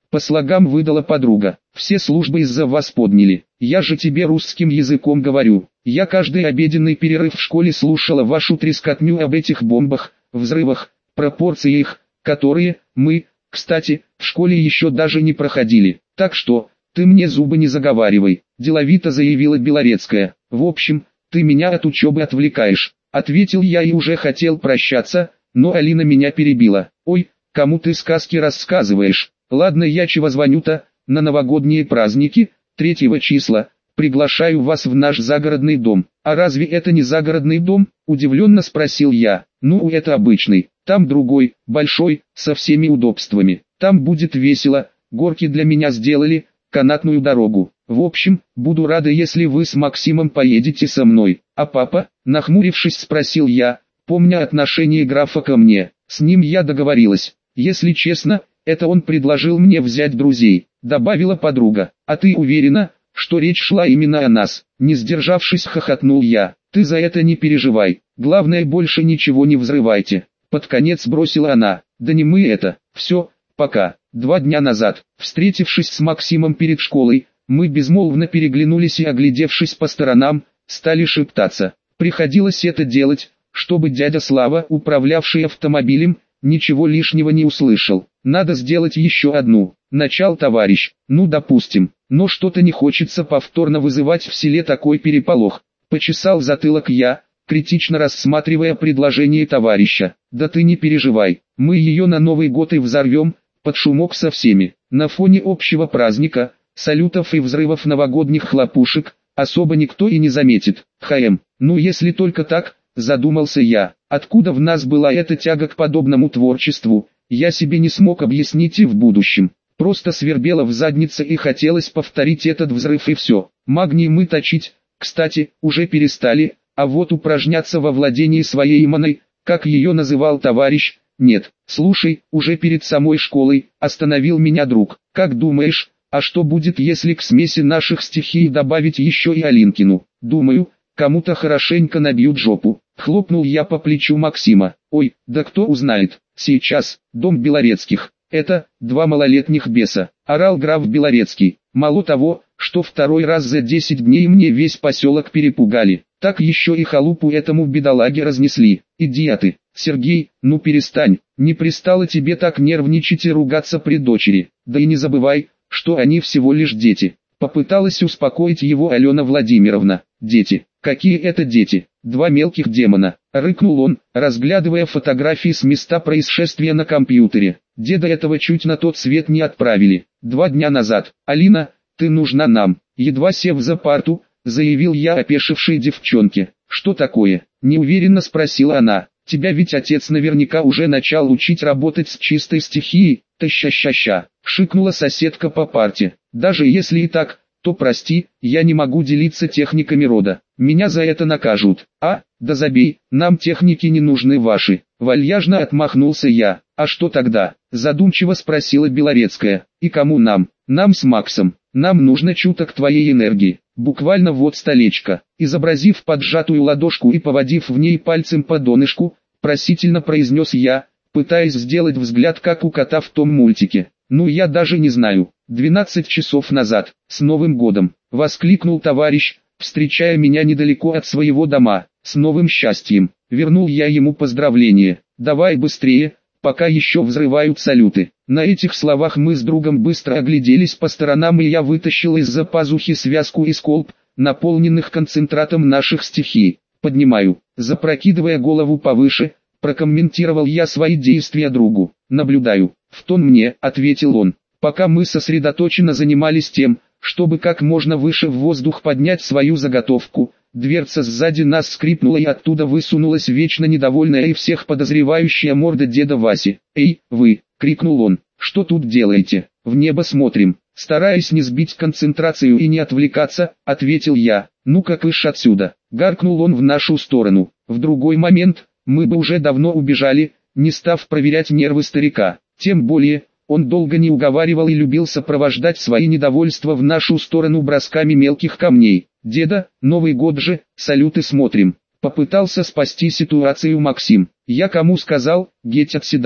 По слогам выдала подруга. Все службы из-за вас подняли. Я же тебе русским языком говорю. Я каждый обеденный перерыв в школе слушала вашу трескотню об этих бомбах, взрывах, пропорции их, которые мы, кстати, в школе еще даже не проходили. Так что, ты мне зубы не заговаривай, деловито заявила Белорецкая. В общем, ты меня от учебы отвлекаешь, ответил я и уже хотел прощаться, но Алина меня перебила. Ой, кому ты сказки рассказываешь? Ладно, я чего звоню-то, на новогодние праздники, 3 числа, приглашаю вас в наш загородный дом. А разве это не загородный дом? Удивленно спросил я. Ну, это обычный, там другой, большой, со всеми удобствами. Там будет весело, горки для меня сделали, канатную дорогу. В общем, буду рада, если вы с Максимом поедете со мной. А папа, нахмурившись, спросил я, помня отношение графа ко мне. С ним я договорилась. Если честно, это он предложил мне взять друзей, добавила подруга. А ты уверена, что речь шла именно о нас? Не сдержавшись, хохотнул я. Ты за это не переживай. Главное, больше ничего не взрывайте. Под конец бросила она. Да не мы это. Все, пока. 2 дня назад, встретившись с Максимом перед школой, мы безмолвно переглянулись и, оглядевшись по сторонам, стали шептаться. Приходилось это делать, чтобы дядя Слава, управлявший автомобилем, ничего лишнего не услышал. Надо сделать еще одну. Начал товарищ. Ну, допустим. Но что-то не хочется повторно вызывать в селе такой переполох. Почесал затылок я, критично рассматривая предложение товарища. Да ты не переживай. Мы ее на Новый год и взорвем, под шумок со всеми. На фоне общего праздника, салютов и взрывов новогодних хлопушек, особо никто и не заметит. Ну если только так, задумался я. Откуда в нас была эта тяга к подобному творчеству, я себе не смог объяснить и в будущем. Просто свербело в заднице и хотелось повторить этот взрыв и все. Магний мы точить, кстати, уже перестали, а вот упражняться во владении своей маной, как ее называл товарищ, нет. Слушай, уже перед самой школой, остановил меня друг. Как думаешь, а что будет, если к смеси наших стихий добавить еще и Алинкину? Думаю, кому-то хорошенько набьют жопу. Хлопнул я по плечу Максима. Ой, да кто узнает. Сейчас, дом Белорецких. Это, 2 малолетних беса. Орал граф Белорецкий. Мало того, что 2 раз за 10 дней мне весь поселок перепугали, так еще и халупу этому бедолаге разнесли. Идиоты. Сергей, ну перестань, не пристало тебе так нервничать и ругаться при дочери. Да и не забывай, что они всего лишь дети. Попыталась успокоить его Алена Владимировна. Дети, какие это дети? 2 мелких демона, рыкнул он, разглядывая фотографии с места происшествия на компьютере. Деда этого чуть на тот свет не отправили. 2 дня назад. Алина, ты нужна нам. Едва сев за парту, заявил я опешившей девчонке. Что такое? Неуверенно спросила она. Тебя ведь отец наверняка уже начал учить работать с чистой стихией. Таща-ща-ща, шикнула соседка по парте. Даже если и так, то прости, я не могу делиться техниками рода. Меня за это накажут. А, да забей, нам техники не нужны ваши. Вальяжно отмахнулся я. А что тогда? Задумчиво спросила Белорецкая. И кому нам? Нам с Максом. Нам нужно чуток твоей энергии. Буквально вот столечко. Изобразив поджатую ладошку и поводив в ней пальцем по донышку, просительно произнес я, пытаясь сделать взгляд как у кота в том мультике. Ну я даже не знаю. 12 часов назад, с Новым годом, воскликнул товарищ, встречая меня недалеко от своего дома. С новым счастьем. Вернул я ему поздравление. Давай быстрее, пока еще взрывают салюты. На этих словах мы с другом быстро огляделись по сторонам, и я вытащил из-за пазухи связку из колб, наполненных концентратом наших стихий. Поднимаю, запрокидывая голову повыше, прокомментировал я свои действия другу. Наблюдаю. В тон мне, ответил он. Пока мы сосредоточенно занимались тем, чтобы как можно выше в воздух поднять свою заготовку, дверца сзади нас скрипнула, и оттуда высунулась вечно недовольная и всех подозревающая морда деда Васи. «Эй, вы!» — крикнул он. «Что тут делаете? В небо смотрим». Стараясь не сбить концентрацию и не отвлекаться, ответил я. «Ну-ка кыш отсюда!» — гаркнул он в нашу сторону. В другой момент, мы бы уже давно убежали, не став проверять нервы старика. Тем более, он долго не уговаривал и любил сопровождать свои недовольства в нашу сторону бросками мелких камней. «Деда, Новый год же, салюты смотрим». Попытался спасти ситуацию Максим. «Я кому сказал, геть отседава».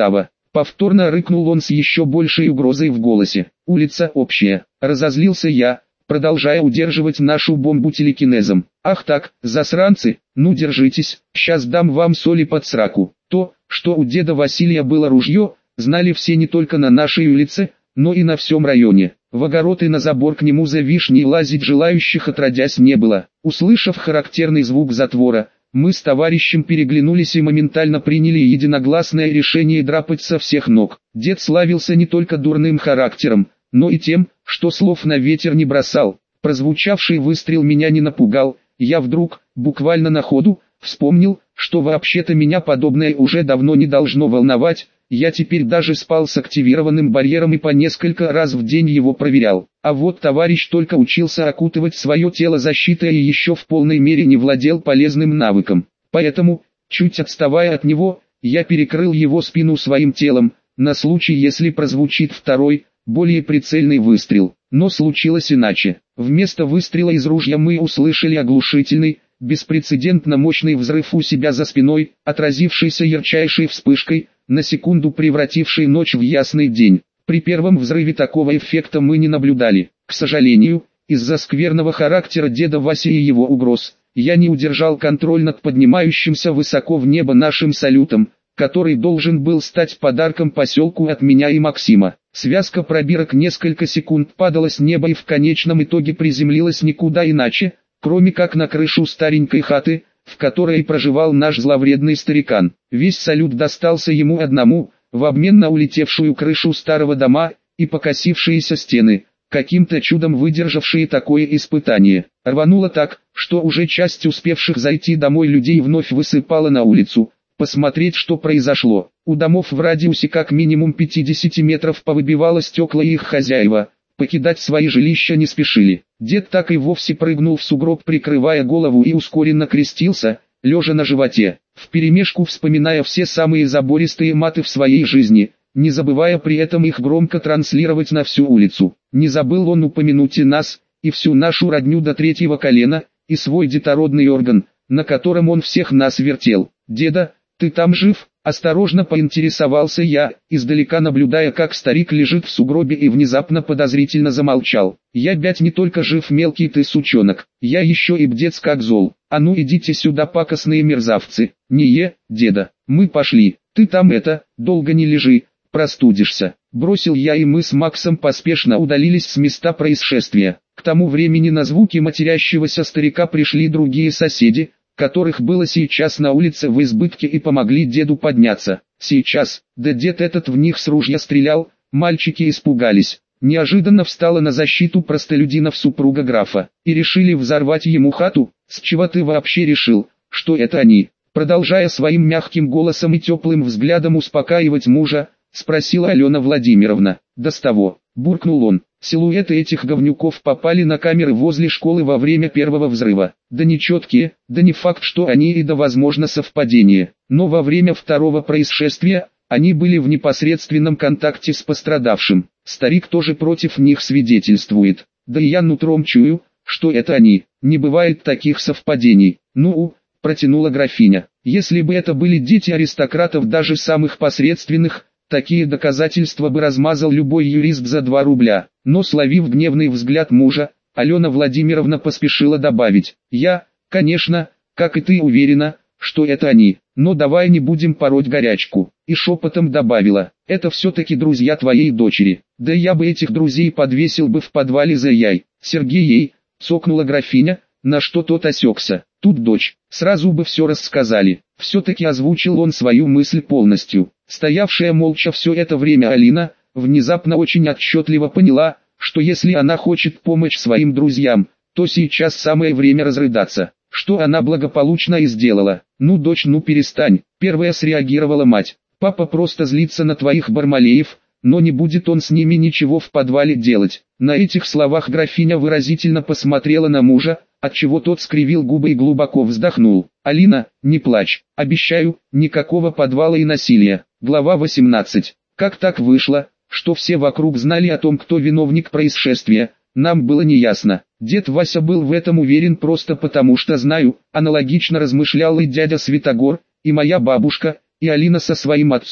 Повторно рыкнул он с еще большей угрозой в голосе. Улица общая. Разозлился я, продолжая удерживать нашу бомбу телекинезом. Ах так, засранцы, ну держитесь, сейчас дам вам соли под сраку. То, что у деда Василия было ружье, знали все не только на нашей улице, но и на всем районе. В огород и на забор к нему за вишней лазить желающих отродясь не было. Услышав характерный звук затвора, мы с товарищем переглянулись и моментально приняли единогласное решение драпать со всех ног. Дед славился не только дурным характером, но и тем, что слов на ветер не бросал. Прозвучавший выстрел меня не напугал, я вдруг, буквально на ходу, вспомнил, что вообще-то меня подобное уже давно не должно волновать. Я теперь даже спал с активированным барьером и по несколько раз в день его проверял. А вот товарищ только учился окутывать свое тело защитой и еще в полной мере не владел полезным навыком. Поэтому, чуть отставая от него, я перекрыл его спину своим телом, на случай если прозвучит второй, более прицельный выстрел. Но случилось иначе. Вместо выстрела из ружья мы услышали оглушительный, беспрецедентно мощный взрыв у себя за спиной, отразившийся ярчайшей вспышкой, на секунду превративший ночь в ясный день. При первом взрыве такого эффекта мы не наблюдали. К сожалению, из-за скверного характера деда Васи и его угроз, я не удержал контроль над поднимающимся высоко в небо нашим салютом, который должен был стать подарком поселку от меня и Максима. Связка пробирок несколько секунд падала с неба и в конечном итоге приземлилась никуда иначе, кроме как на крышу старенькой хаты, в которой проживал наш зловредный старикан. Весь салют достался ему одному, в обмен на улетевшую крышу старого дома и покосившиеся стены, каким-то чудом выдержавшие такое испытание. Рвануло так, что уже часть успевших зайти домой людей вновь высыпала на улицу, посмотреть, что произошло. У домов в радиусе как минимум 50 метров повыбивало стекла и их хозяева, покидать свои жилища не спешили. Дед так и вовсе прыгнул в сугроб, прикрывая голову, и ускоренно крестился, лежа на животе, вперемешку вспоминая все самые забористые маты в своей жизни, не забывая при этом их громко транслировать на всю улицу. Не забыл он упомянуть и нас, и всю нашу родню до третьего колена, и свой детородный орган, на котором он всех нас вертел. «Деда, ты там жив?» — осторожно поинтересовался я, издалека наблюдая, как старик лежит в сугробе, и внезапно подозрительно замолчал. «Я, бять, не только жив, мелкий ты сучонок, я еще и бдец как зол. А ну идите сюда, пакостные мерзавцы!» «Деда, мы пошли, ты там долго не лежи, простудишься», — бросил я, и мы с Максом поспешно удалились с места происшествия. К тому времени на звуки матерящегося старика пришли другие соседи, которых было сейчас на улице в избытке, и помогли деду подняться. Сейчас, да дед этот в них с ружья стрелял, мальчики испугались. Неожиданно встала на защиту простолюдинов супруга графа, и решили взорвать ему хату. «С чего ты вообще решил, что это они?» Продолжая своим мягким голосом и теплым взглядом успокаивать мужа, спросила Алена Владимировна. «Да с того», — буркнул он. «Силуэты этих говнюков попали на камеры возле школы во время первого взрыва. Да нечеткие, да не факт, что они, и да возможно совпадение. Но во время второго происшествия, они были в непосредственном контакте с пострадавшим. Старик тоже против них свидетельствует. Да и я нутром чую, что это они. Не бывает таких совпадений». «Ну, — протянула графиня, — если бы это были дети аристократов, даже самых посредственных, такие доказательства бы размазал любой юрист за 2 рубля». Но, словив гневный взгляд мужа, Алена Владимировна поспешила добавить: «Я, конечно, как и ты, уверена, что это они, но давай не будем пороть горячку». И шепотом добавила: «Это все-таки друзья твоей дочери. Да я бы этих друзей подвесил бы в подвале за яй». «Сергей», — цокнула графиня, на что тот осекся. «Тут дочь, сразу бы все рассказали». Все-таки озвучил он свою мысль полностью. Стоявшая молча все это время Алина, внезапно очень отчетливо поняла, что если она хочет помочь своим друзьям, то сейчас самое время разрыдаться, что она благополучно и сделала. «Ну, дочь, ну перестань», — первая среагировала мать. «Папа просто злится на твоих Бармалеев, но не будет он с ними ничего в подвале делать». На этих словах графиня выразительно посмотрела на мужа, отчего тот скривил губы и глубоко вздохнул. «Алина, не плачь, обещаю, никакого подвала и насилия». Глава 18. Как так вышло, что все вокруг знали о том, кто виновник происшествия, нам было неясно. Дед Вася был в этом уверен просто потому, что знаю, аналогично размышлял и дядя Святогор, и моя бабушка, и Алина со своим отцом.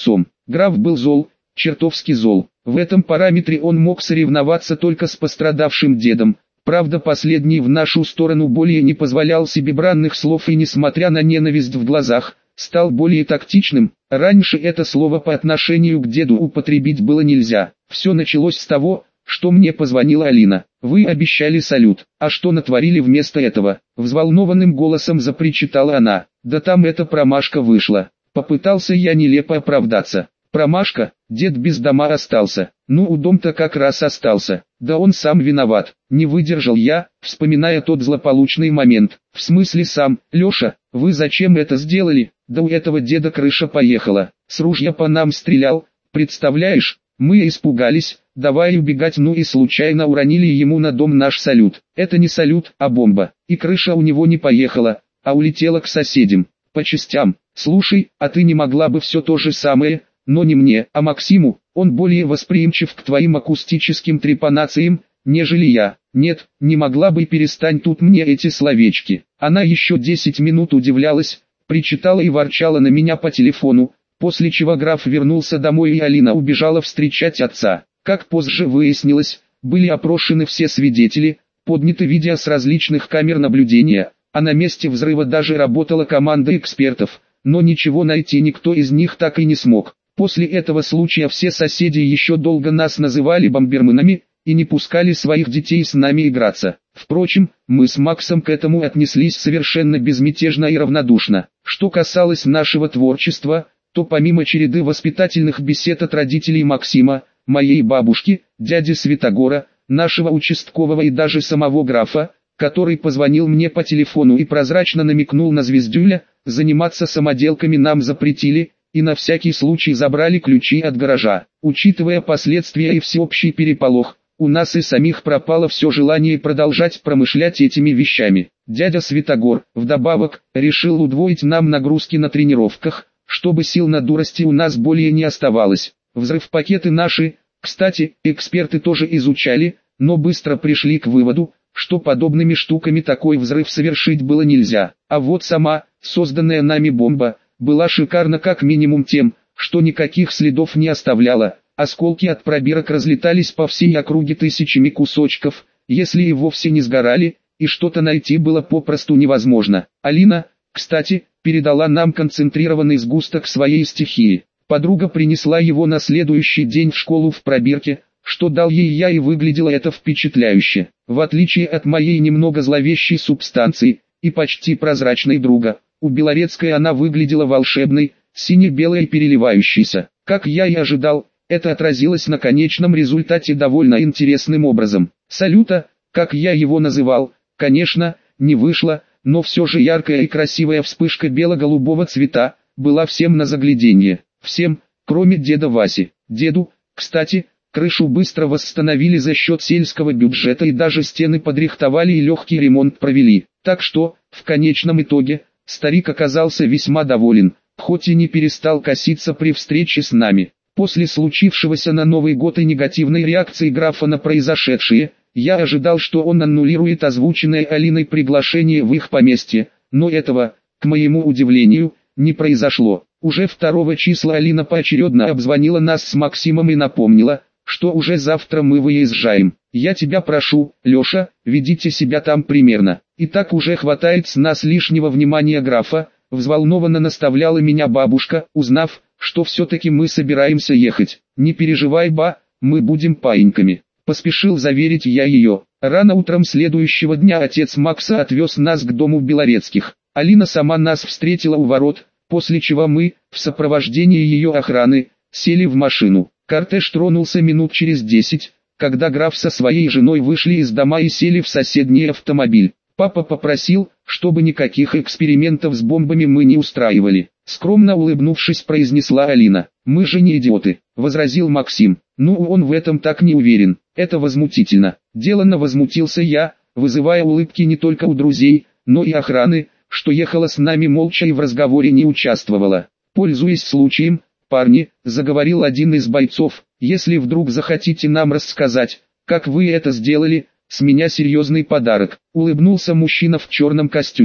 Граф был зол, чертовски зол. В этом параметре он мог соревноваться только с пострадавшим дедом. Правда, последний в нашу сторону более не позволял себе бранных слов и, несмотря на ненависть в глазах, стал более тактичным. Раньше это слово по отношению к деду употребить было нельзя. Все началось с того, что мне позвонила Алина. «Вы обещали салют, а что натворили вместо этого?» Взволнованным голосом запричитала она. «Да там эта промашка вышла». Попытался я нелепо оправдаться. «Промашка? Дед без дома остался». «Ну, дом-то как раз остался. Да он сам виноват». Не выдержал я, вспоминая тот злополучный момент. «В смысле сам? Леша, вы зачем это сделали?» «Да у этого деда крыша поехала. С ружья по нам стрелял. Представляешь? Мы испугались, давай убегать, ну и случайно уронили ему на дом наш салют. Это не салют, а бомба. И крыша у него не поехала, а улетела к соседям. По частям. Слушай, а ты не могла бы все то же самое, но не мне, а Максиму? Он более восприимчив к твоим акустическим трепанациям, нежели я. Нет, не могла бы, перестань тут мне эти словечки». Она еще 10 минут удивлялась, причитала и ворчала на меня по телефону, после чего граф вернулся домой и Алина убежала встречать отца. Как позже выяснилось, были опрошены все свидетели, подняты видео с различных камер наблюдения, а на месте взрыва даже работала команда экспертов, но ничего найти никто из них так и не смог. После этого случая все соседи еще долго нас называли бомберменами и не пускали своих детей с нами играться. Впрочем, мы с Максом к этому отнеслись совершенно безмятежно и равнодушно. Что касалось нашего творчества, то помимо череды воспитательных бесед от родителей Максима, моей бабушки, дяди Святогора, нашего участкового и даже самого графа, который позвонил мне по телефону и прозрачно намекнул на Звездюля, заниматься самоделками нам запретили, и на всякий случай забрали ключи от гаража. Учитывая последствия и всеобщий переполох, у нас и самих пропало все желание продолжать промышлять этими вещами. Дядя Святогор, вдобавок, решил удвоить нам нагрузки на тренировках, чтобы сил на дурости у нас более не оставалось. Взрыв-пакеты наши, кстати, эксперты тоже изучали, но быстро пришли к выводу, что подобными штуками такой взрыв совершить было нельзя. А вот сама, созданная нами бомба, была шикарна как минимум тем, что никаких следов не оставляла. Осколки от пробирок разлетались по всей округе тысячами кусочков, если и вовсе не сгорали, и что-то найти было попросту невозможно. Алина, кстати, передала нам концентрированный сгусток своей стихии. Подруга принесла его на следующий день в школу в пробирке, что дал ей я, и выглядело это впечатляюще. В отличие от моей немного зловещей субстанции и почти прозрачной друга, у Белорецкой она выглядела волшебной, сине-белой и переливающейся. Как я и ожидал, это отразилось на конечном результате довольно интересным образом. Салюта, как я его называл, конечно, не вышло, но все же яркая и красивая вспышка бело-голубого цвета была всем на загляденье. Всем, кроме деда Васи. Деду, кстати, крышу быстро восстановили за счет сельского бюджета и даже стены подрихтовали и легкий ремонт провели. Так что, в конечном итоге, старик оказался весьма доволен, хоть и не перестал коситься при встрече с нами. После случившегося на Новый год и негативной реакции графа на произошедшее, я ожидал, что он аннулирует озвученное Алиной приглашение в их поместье, но этого, к моему удивлению, не произошло. Уже 2 числа Алина поочередно обзвонила нас с Максимом и напомнила, что уже завтра мы выезжаем. «Я тебя прошу, Леша, ведите себя там примерно. И так уже хватает с нас лишнего внимания графа», взволнованно наставляла меня бабушка, узнав, что все-таки мы собираемся ехать. «Не переживай, ба, мы будем паиньками», поспешил заверить я ее. Рано утром следующего дня отец Макса отвез нас к дому Белорецких. Алина сама нас встретила у ворот, после чего мы, в сопровождении ее охраны, сели в машину. Кортеж тронулся минут через 10, когда граф со своей женой вышли из дома и сели в соседний автомобиль. Папа попросил, чтобы никаких экспериментов с бомбами мы не устраивали. Скромно улыбнувшись, произнесла Алина. «Мы же не идиоты», — возразил Максим. «Ну, он в этом так не уверен. Это возмутительно». Деланно возмутился я, вызывая улыбки не только у друзей, но и охраны, что ехала с нами молча и в разговоре не участвовала. «Пользуясь случаем, парни», — заговорил один из бойцов, «если вдруг захотите нам рассказать, как вы это сделали, с меня серьезный подарок». Улыбнулся мужчина в черном костюме.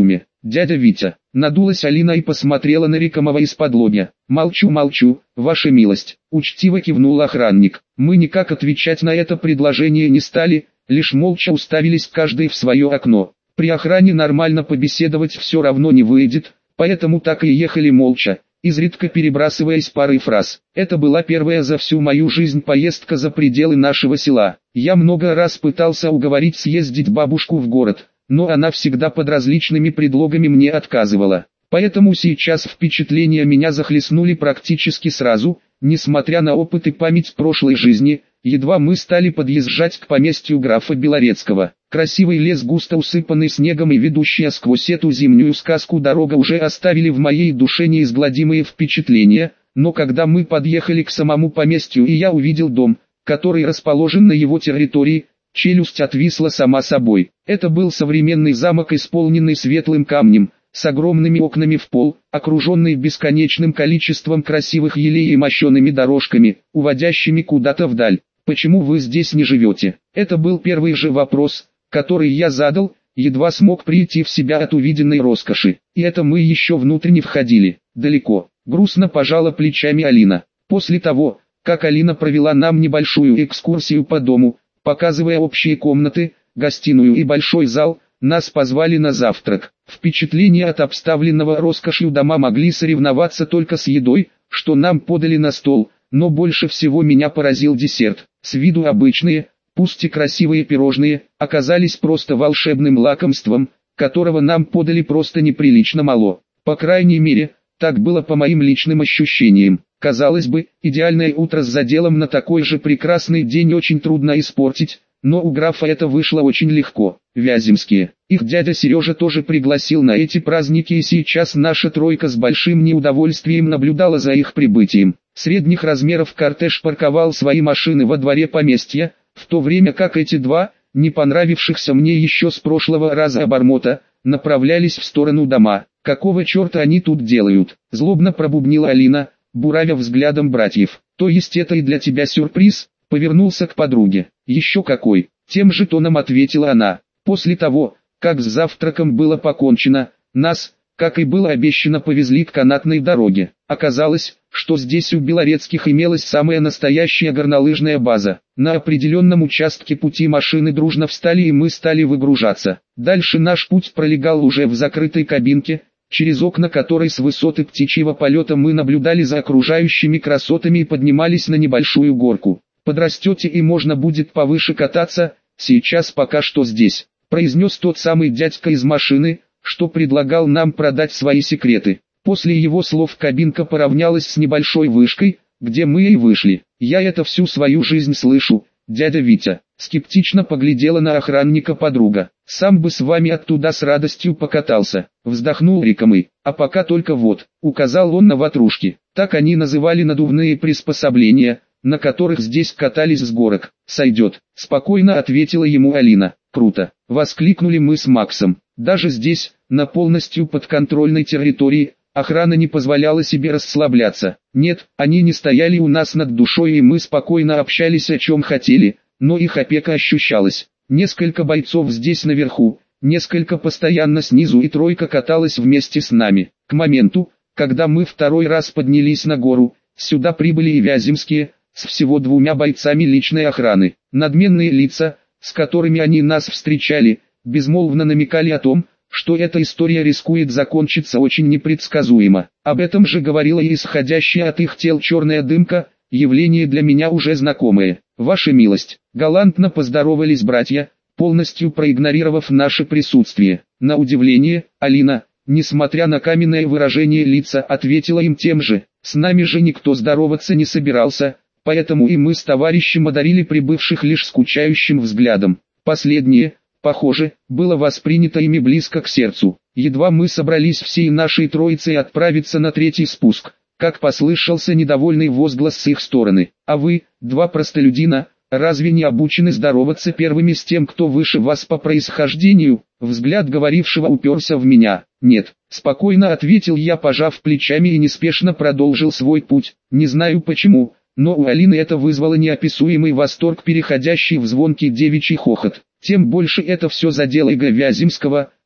дядя Витя. Надулась Алина и посмотрела на Рикомова из-под «Молчу, молчу, ваша милость», — учтиво кивнул охранник. Мы никак отвечать на это предложение не стали, лишь молча уставились каждый в свое окно. При охране нормально побеседовать все равно не выйдет, поэтому так и ехали молча, изредка перебрасываясь парой фраз. Это была первая за всю мою жизнь поездка за пределы нашего села. Я много раз пытался уговорить съездить бабушку в город, но она всегда под различными предлогами мне отказывала. Поэтому сейчас впечатления меня захлестнули практически сразу, несмотря на опыт и память прошлой жизни. Едва мы стали подъезжать к поместью графа Белорецкого. Красивый лес, густо усыпанный снегом, и ведущая сквозь эту зимнюю сказку дорога уже оставили в моей душе неизгладимые впечатления, но когда мы подъехали к самому поместью и я увидел дом, который расположен на его территории, челюсть отвисла сама собой. Это был современный замок, исполненный светлым камнем, с огромными окнами в пол, окруженный бесконечным количеством красивых елей и мощеными дорожками, уводящими куда-то вдаль. «Почему вы здесь не живете?» Это был первый же вопрос, который я задал, едва смог прийти в себя от увиденной роскоши. И это мы еще внутрь не входили. Далеко. Грустно пожала плечами Алина. После того, как Алина провела нам небольшую экскурсию по дому, показывая общие комнаты, гостиную и большой зал, нас позвали на завтрак. Впечатления от обставленного роскошью дома могли соревноваться только с едой, что нам подали на стол, но больше всего меня поразил десерт. С виду обычные, пусть и красивые пирожные, оказались просто волшебным лакомством, которого нам подали просто неприлично мало. По крайней мере, так было по моим личным ощущениям. Казалось бы, идеальное утро с заделом на такой же прекрасный день очень трудно испортить, но у графа это вышло очень легко. Вяземские. Их дядя Сережа тоже пригласил на эти праздники, и сейчас наша тройка с большим неудовольствием наблюдала за их прибытием. Средних размеров кортеж парковал свои машины во дворе поместья, в то время как эти два, не понравившихся мне еще с прошлого раза обормота, направлялись в сторону дома. «Какого черта они тут делают?» — злобно пробубнила Алина, буравя взглядом братьев. «То есть это и для тебя сюрприз?» — повернулся к подруге. «Еще какой!» — тем же тоном ответила она. После того, как с завтраком было покончено, нас, как и было обещано, повезли к канатной дороге. Оказалось, что здесь у Белорецких имелась самая настоящая горнолыжная база. На определенном участке пути машины дружно встали, и мы стали выгружаться. Дальше наш путь пролегал уже в закрытой кабинке, через окна которой с высоты птичьего полета мы наблюдали за окружающими красотами и поднимались на небольшую горку. «Подрастете и можно будет повыше кататься, сейчас пока что здесь», — произнес тот самый дядька из машины, что предлагал нам продать свои секреты. После его слов кабинка поравнялась с небольшой вышкой, где мы и вышли. «Я это всю свою жизнь слышу, дядя Витя», — скептично поглядела на охранника подруга. «Сам бы с вами оттуда с радостью покатался», — вздохнул Рикомый. «А пока только вот», — указал он на ватрушки. Так они называли надувные приспособления, на которых здесь катались с горок. «Сойдет», — спокойно ответила ему Алина. «Круто», — воскликнули мы с Максом. Даже здесь, на полностью подконтрольной территории, охрана не позволяла себе расслабляться. Нет, они не стояли у нас над душой, и мы спокойно общались о чем хотели, но их опека ощущалась. Несколько бойцов здесь наверху, несколько постоянно снизу, и тройка каталась вместе с нами. К моменту, когда мы второй раз поднялись на гору, сюда прибыли и Вяземские, с всего 2 бойцами личной охраны. Надменные лица, с которыми они нас встречали, безмолвно намекали о том, что эта история рискует закончиться очень непредсказуемо. Об этом же говорила и исходящая от их тел черная дымка, явление для меня уже знакомое. «Ваша милость», — галантно поздоровались братья, полностью проигнорировав наше присутствие. На удивление, Алина, несмотря на каменное выражение лица, ответила им тем же. С нами же никто здороваться не собирался, поэтому и мы с товарищем одарили прибывших лишь скучающим взглядом. Последнее, похоже, было воспринято ими близко к сердцу. Едва мы собрались всей нашей троицей отправиться на 3-й спуск, как послышался недовольный возглас с их стороны. «А вы, 2 простолюдина, разве не обучены здороваться первыми с тем, кто выше вас по происхождению?» Взгляд говорившего уперся в меня. «Нет», — спокойно ответил я, пожав плечами, и неспешно продолжил свой путь. Не знаю почему, но у Алины это вызвало неописуемый восторг, переходящий в звонкий девичий хохот. Тем больше это все задело эго Вяземского,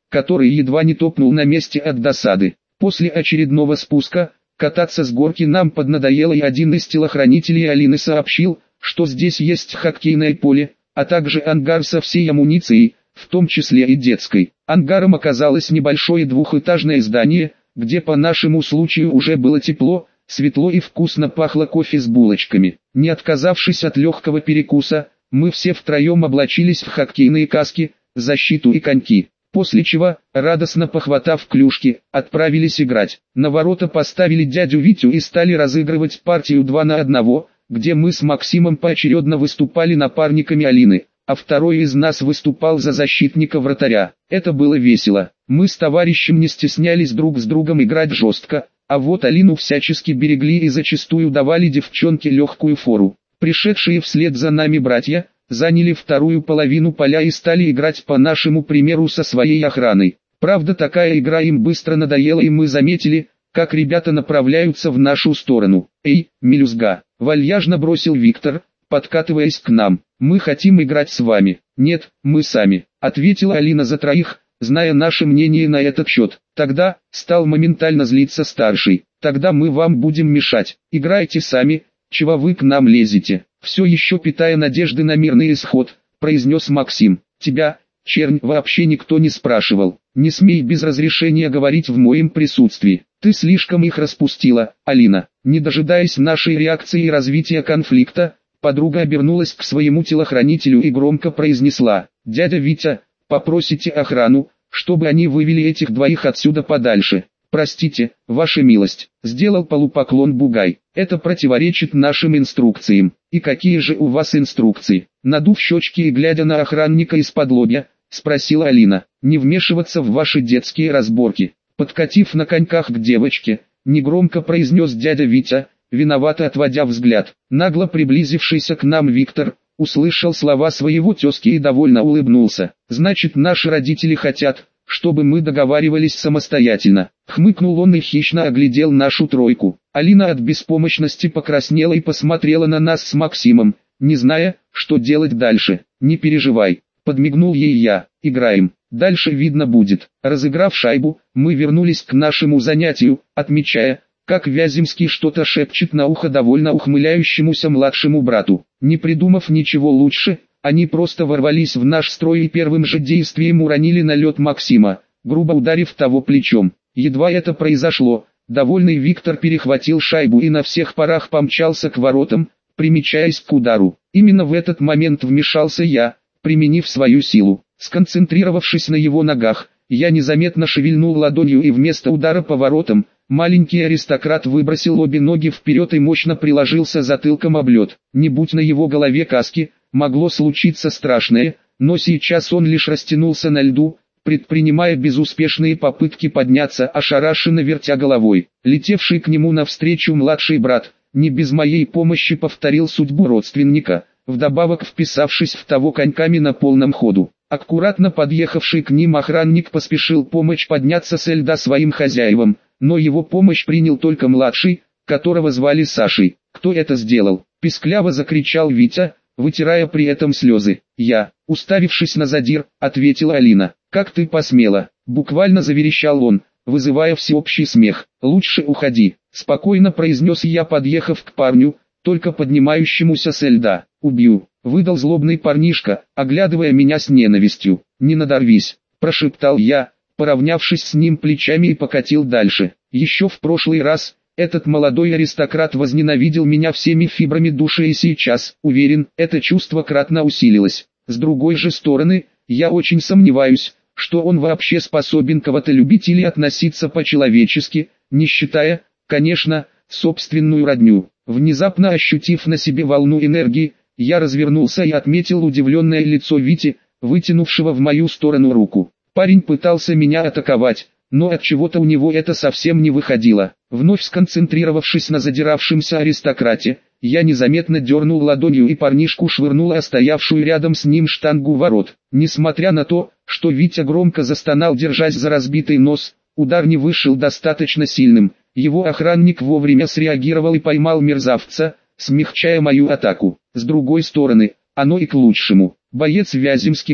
который едва не топнул на месте от досады. После очередного спуска, кататься с горки нам поднадоело, и один из телохранителей Алины сообщил, что здесь есть хоккейное поле, а также ангар со всей амуницией, в том числе и детской. Ангаром оказалось небольшое двухэтажное здание, где по нашему случаю уже было тепло, светло и вкусно пахло кофе с булочками. Не отказавшись от легкого перекуса, мы все втроем облачились в хоккейные каски, защиту и коньки. После чего, радостно похватав клюшки, отправились играть. На ворота поставили дядю Витю и стали разыгрывать партию 2 на 1, где мы с Максимом поочередно выступали напарниками Алины, а второй из нас выступал за защитника вратаря. Это было весело. Мы с товарищем не стеснялись друг с другом играть жестко, а вот Алину всячески берегли и зачастую давали девчонке легкую фору. Пришедшие вслед за нами братья заняли вторую половину поля и стали играть по нашему примеру со своей охраной. Правда, такая игра им быстро надоела, и мы заметили, как ребята направляются в нашу сторону. «Эй, мелюзга!» — вальяжно бросил Виктор, подкатываясь к нам. «Мы хотим играть с вами». «Нет, мы сами», — ответила Алина за троих, зная наше мнение на этот счет. Тогда стал моментально злиться старший. «Тогда мы вам будем мешать. Играйте сами, чего вы к нам лезете?» Все еще питая надежды на мирный исход, произнес Максим. «Тебя, чернь, вообще никто не спрашивал. Не смей без разрешения говорить в моем присутствии. Ты слишком их распустила, Алина». Не дожидаясь нашей реакции и развития конфликта, подруга обернулась к своему телохранителю и громко произнесла: «Дядя Витя, попросите охрану, чтобы они вывели этих двоих отсюда подальше». «Простите, ваша милость», — сделал полупоклон Бугай. «Это противоречит нашим инструкциям». «И какие же у вас инструкции?» Надув щечки и глядя на охранника из-под-лобья, спросила Алина. «Не вмешиваться в ваши детские разборки». Подкатив на коньках к девочке, негромко произнес дядя Витя, виновато отводя взгляд. Нагло приблизившийся к нам Виктор услышал слова своего тезки и довольно улыбнулся. «Значит, наши родители хотят, чтобы мы договаривались самостоятельно». Хмыкнул он и хищно оглядел нашу тройку. Алина от беспомощности покраснела и посмотрела на нас с Максимом, не зная, что делать дальше. «Не переживай», — подмигнул ей я, — «играем, дальше видно будет». Разыграв шайбу, мы вернулись к нашему занятию, отмечая, как Вяземский что-то шепчет на ухо довольно ухмыляющемуся младшему брату. Не придумав ничего лучше, они просто ворвались в наш строй и первым же действием уронили на лед Максима, грубо ударив того плечом. Едва это произошло, довольный Виктор перехватил шайбу и на всех парах помчался к воротам, примечаясь к удару. Именно в этот момент вмешался я, применив свою силу. Сконцентрировавшись на его ногах, я незаметно шевельнул ладонью, и вместо удара по воротам, маленький аристократ выбросил обе ноги вперед и мощно приложился затылком об лед. Не будь на его голове каски, могло случиться страшное, но сейчас он лишь растянулся на льду, предпринимая безуспешные попытки подняться, ошарашенно вертя головой. Летевший к нему навстречу младший брат, не без моей помощи повторил судьбу родственника, вдобавок вписавшись в того коньками на полном ходу. Аккуратно подъехавший к ним охранник поспешил помочь подняться со льда своим хозяевам, но его помощь принял только младший, которого звали Сашей. «Кто это сделал?» — пискляво закричал Витя, вытирая при этом слезы. «Я», — уставившись на задир, ответила Алина. «Как ты посмела?» — буквально заверещал он, вызывая всеобщий смех. «Лучше уходи», — спокойно произнес я, подъехав к парню, только поднимающемуся со льда. «Убью», — выдал злобный парнишка, оглядывая меня с ненавистью. «Не надорвись», — прошептал я, поравнявшись с ним плечами, и покатил дальше. Еще в прошлый раз этот молодой аристократ возненавидел меня всеми фибрами души, и сейчас, уверен, это чувство кратно усилилось. С другой же стороны, я очень сомневаюсь, что он вообще способен кого-то любить или относиться по-человечески, не считая, конечно, собственную родню. Внезапно ощутив на себе волну энергии, я развернулся и отметил удивленное лицо Вити, вытянувшего в мою сторону руку. Парень пытался меня атаковать, но от чего-то у него это совсем не выходило. Вновь сконцентрировавшись на задиравшемся аристократе, я незаметно дернул ладонью, и парнишку швырнула стоявшую рядом с ним штангу ворот. Несмотря на то, что Витя громко застонал, держась за разбитый нос, удар не вышел достаточно сильным. Его охранник вовремя среагировал и поймал мерзавца, смягчая мою атаку. С другой стороны, оно и к лучшему. Боец Вяземских,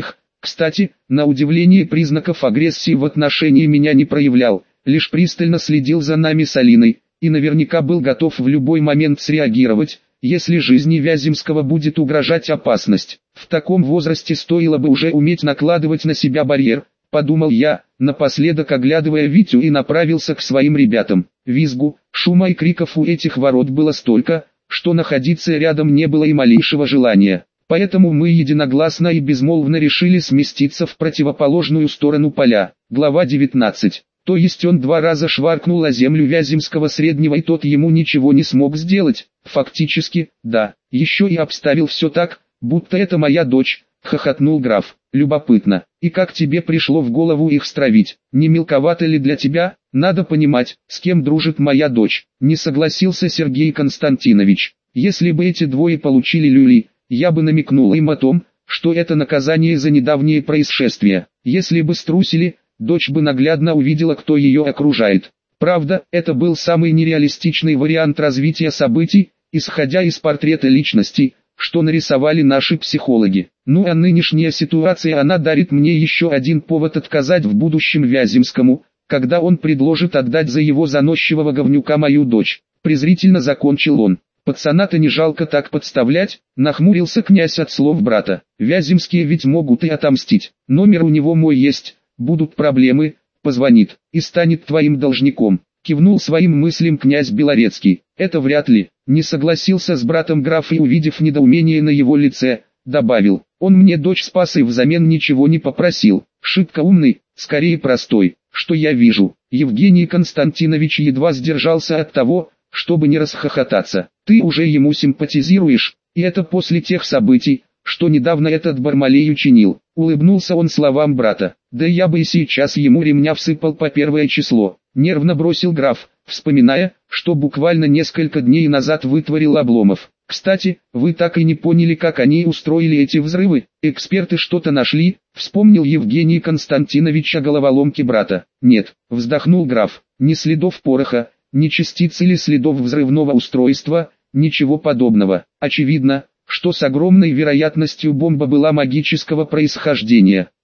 Кстати, на удивление признаков агрессии в отношении меня не проявлял, лишь пристально следил за нами с Алиной, и наверняка был готов в любой момент среагировать, если жизни Вяземского будет угрожать опасность. В таком возрасте стоило бы уже уметь накладывать на себя барьер, подумал я, напоследок оглядывая Витю, и направился к своим ребятам. Визгу, шума и криков у этих ворот было столько, что находиться рядом не было и малейшего желания. Поэтому мы единогласно и безмолвно решили сместиться в противоположную сторону поля. Глава 19. То есть он 2 раза шваркнул о землю Вяземского среднего, и тот ему ничего не смог сделать? Фактически, да. Еще и обставил все так, будто это моя дочь, хохотнул граф. Любопытно. И как тебе пришло в голову их стравить? Не мелковато ли для тебя? Надо понимать, с кем дружит моя дочь. Не согласился Сергей Константинович. Если бы эти двое получили люли, я бы намекнул им о том, что это наказание за недавнее происшествие. Если бы струсили, дочь бы наглядно увидела, кто ее окружает. Правда, это был самый нереалистичный вариант развития событий, исходя из портрета личности, что нарисовали наши психологи. Ну а нынешняя ситуация, она дарит мне еще один повод отказать в будущем Вяземскому, когда он предложит отдать за его заносчивого говнюка мою дочь. Презрительно закончил он. Пацана-то не жалко так подставлять, нахмурился князь от слов брата. Вяземские ведь могут и отомстить. Номер у него мой есть, будут проблемы, позвонит, и станет твоим должником. Кивнул своим мыслям князь Белорецкий. Это вряд ли, не согласился с братом граф, и, увидев недоумение на его лице, добавил: он мне дочь спас и взамен ничего не попросил. Шибко умный, скорее простой, что я вижу. Евгений Константинович едва сдержался от того, чтобы не расхохотаться. Ты уже ему симпатизируешь, и это после тех событий, что недавно этот Бармалей учинил. Улыбнулся он словам брата. Да я бы и сейчас ему ремня всыпал по 1 число. Нервно бросил граф, вспоминая, что буквально несколько дней назад вытворил Обломов. Кстати, вы так и не поняли, как они устроили эти взрывы. Эксперты что-то нашли, вспомнил Евгений Константинович о головоломке брата. Нет, вздохнул граф, ни следов пороха, ни частиц или следов взрывного устройства, ничего подобного. Очевидно, что с огромной вероятностью бомба была магического происхождения.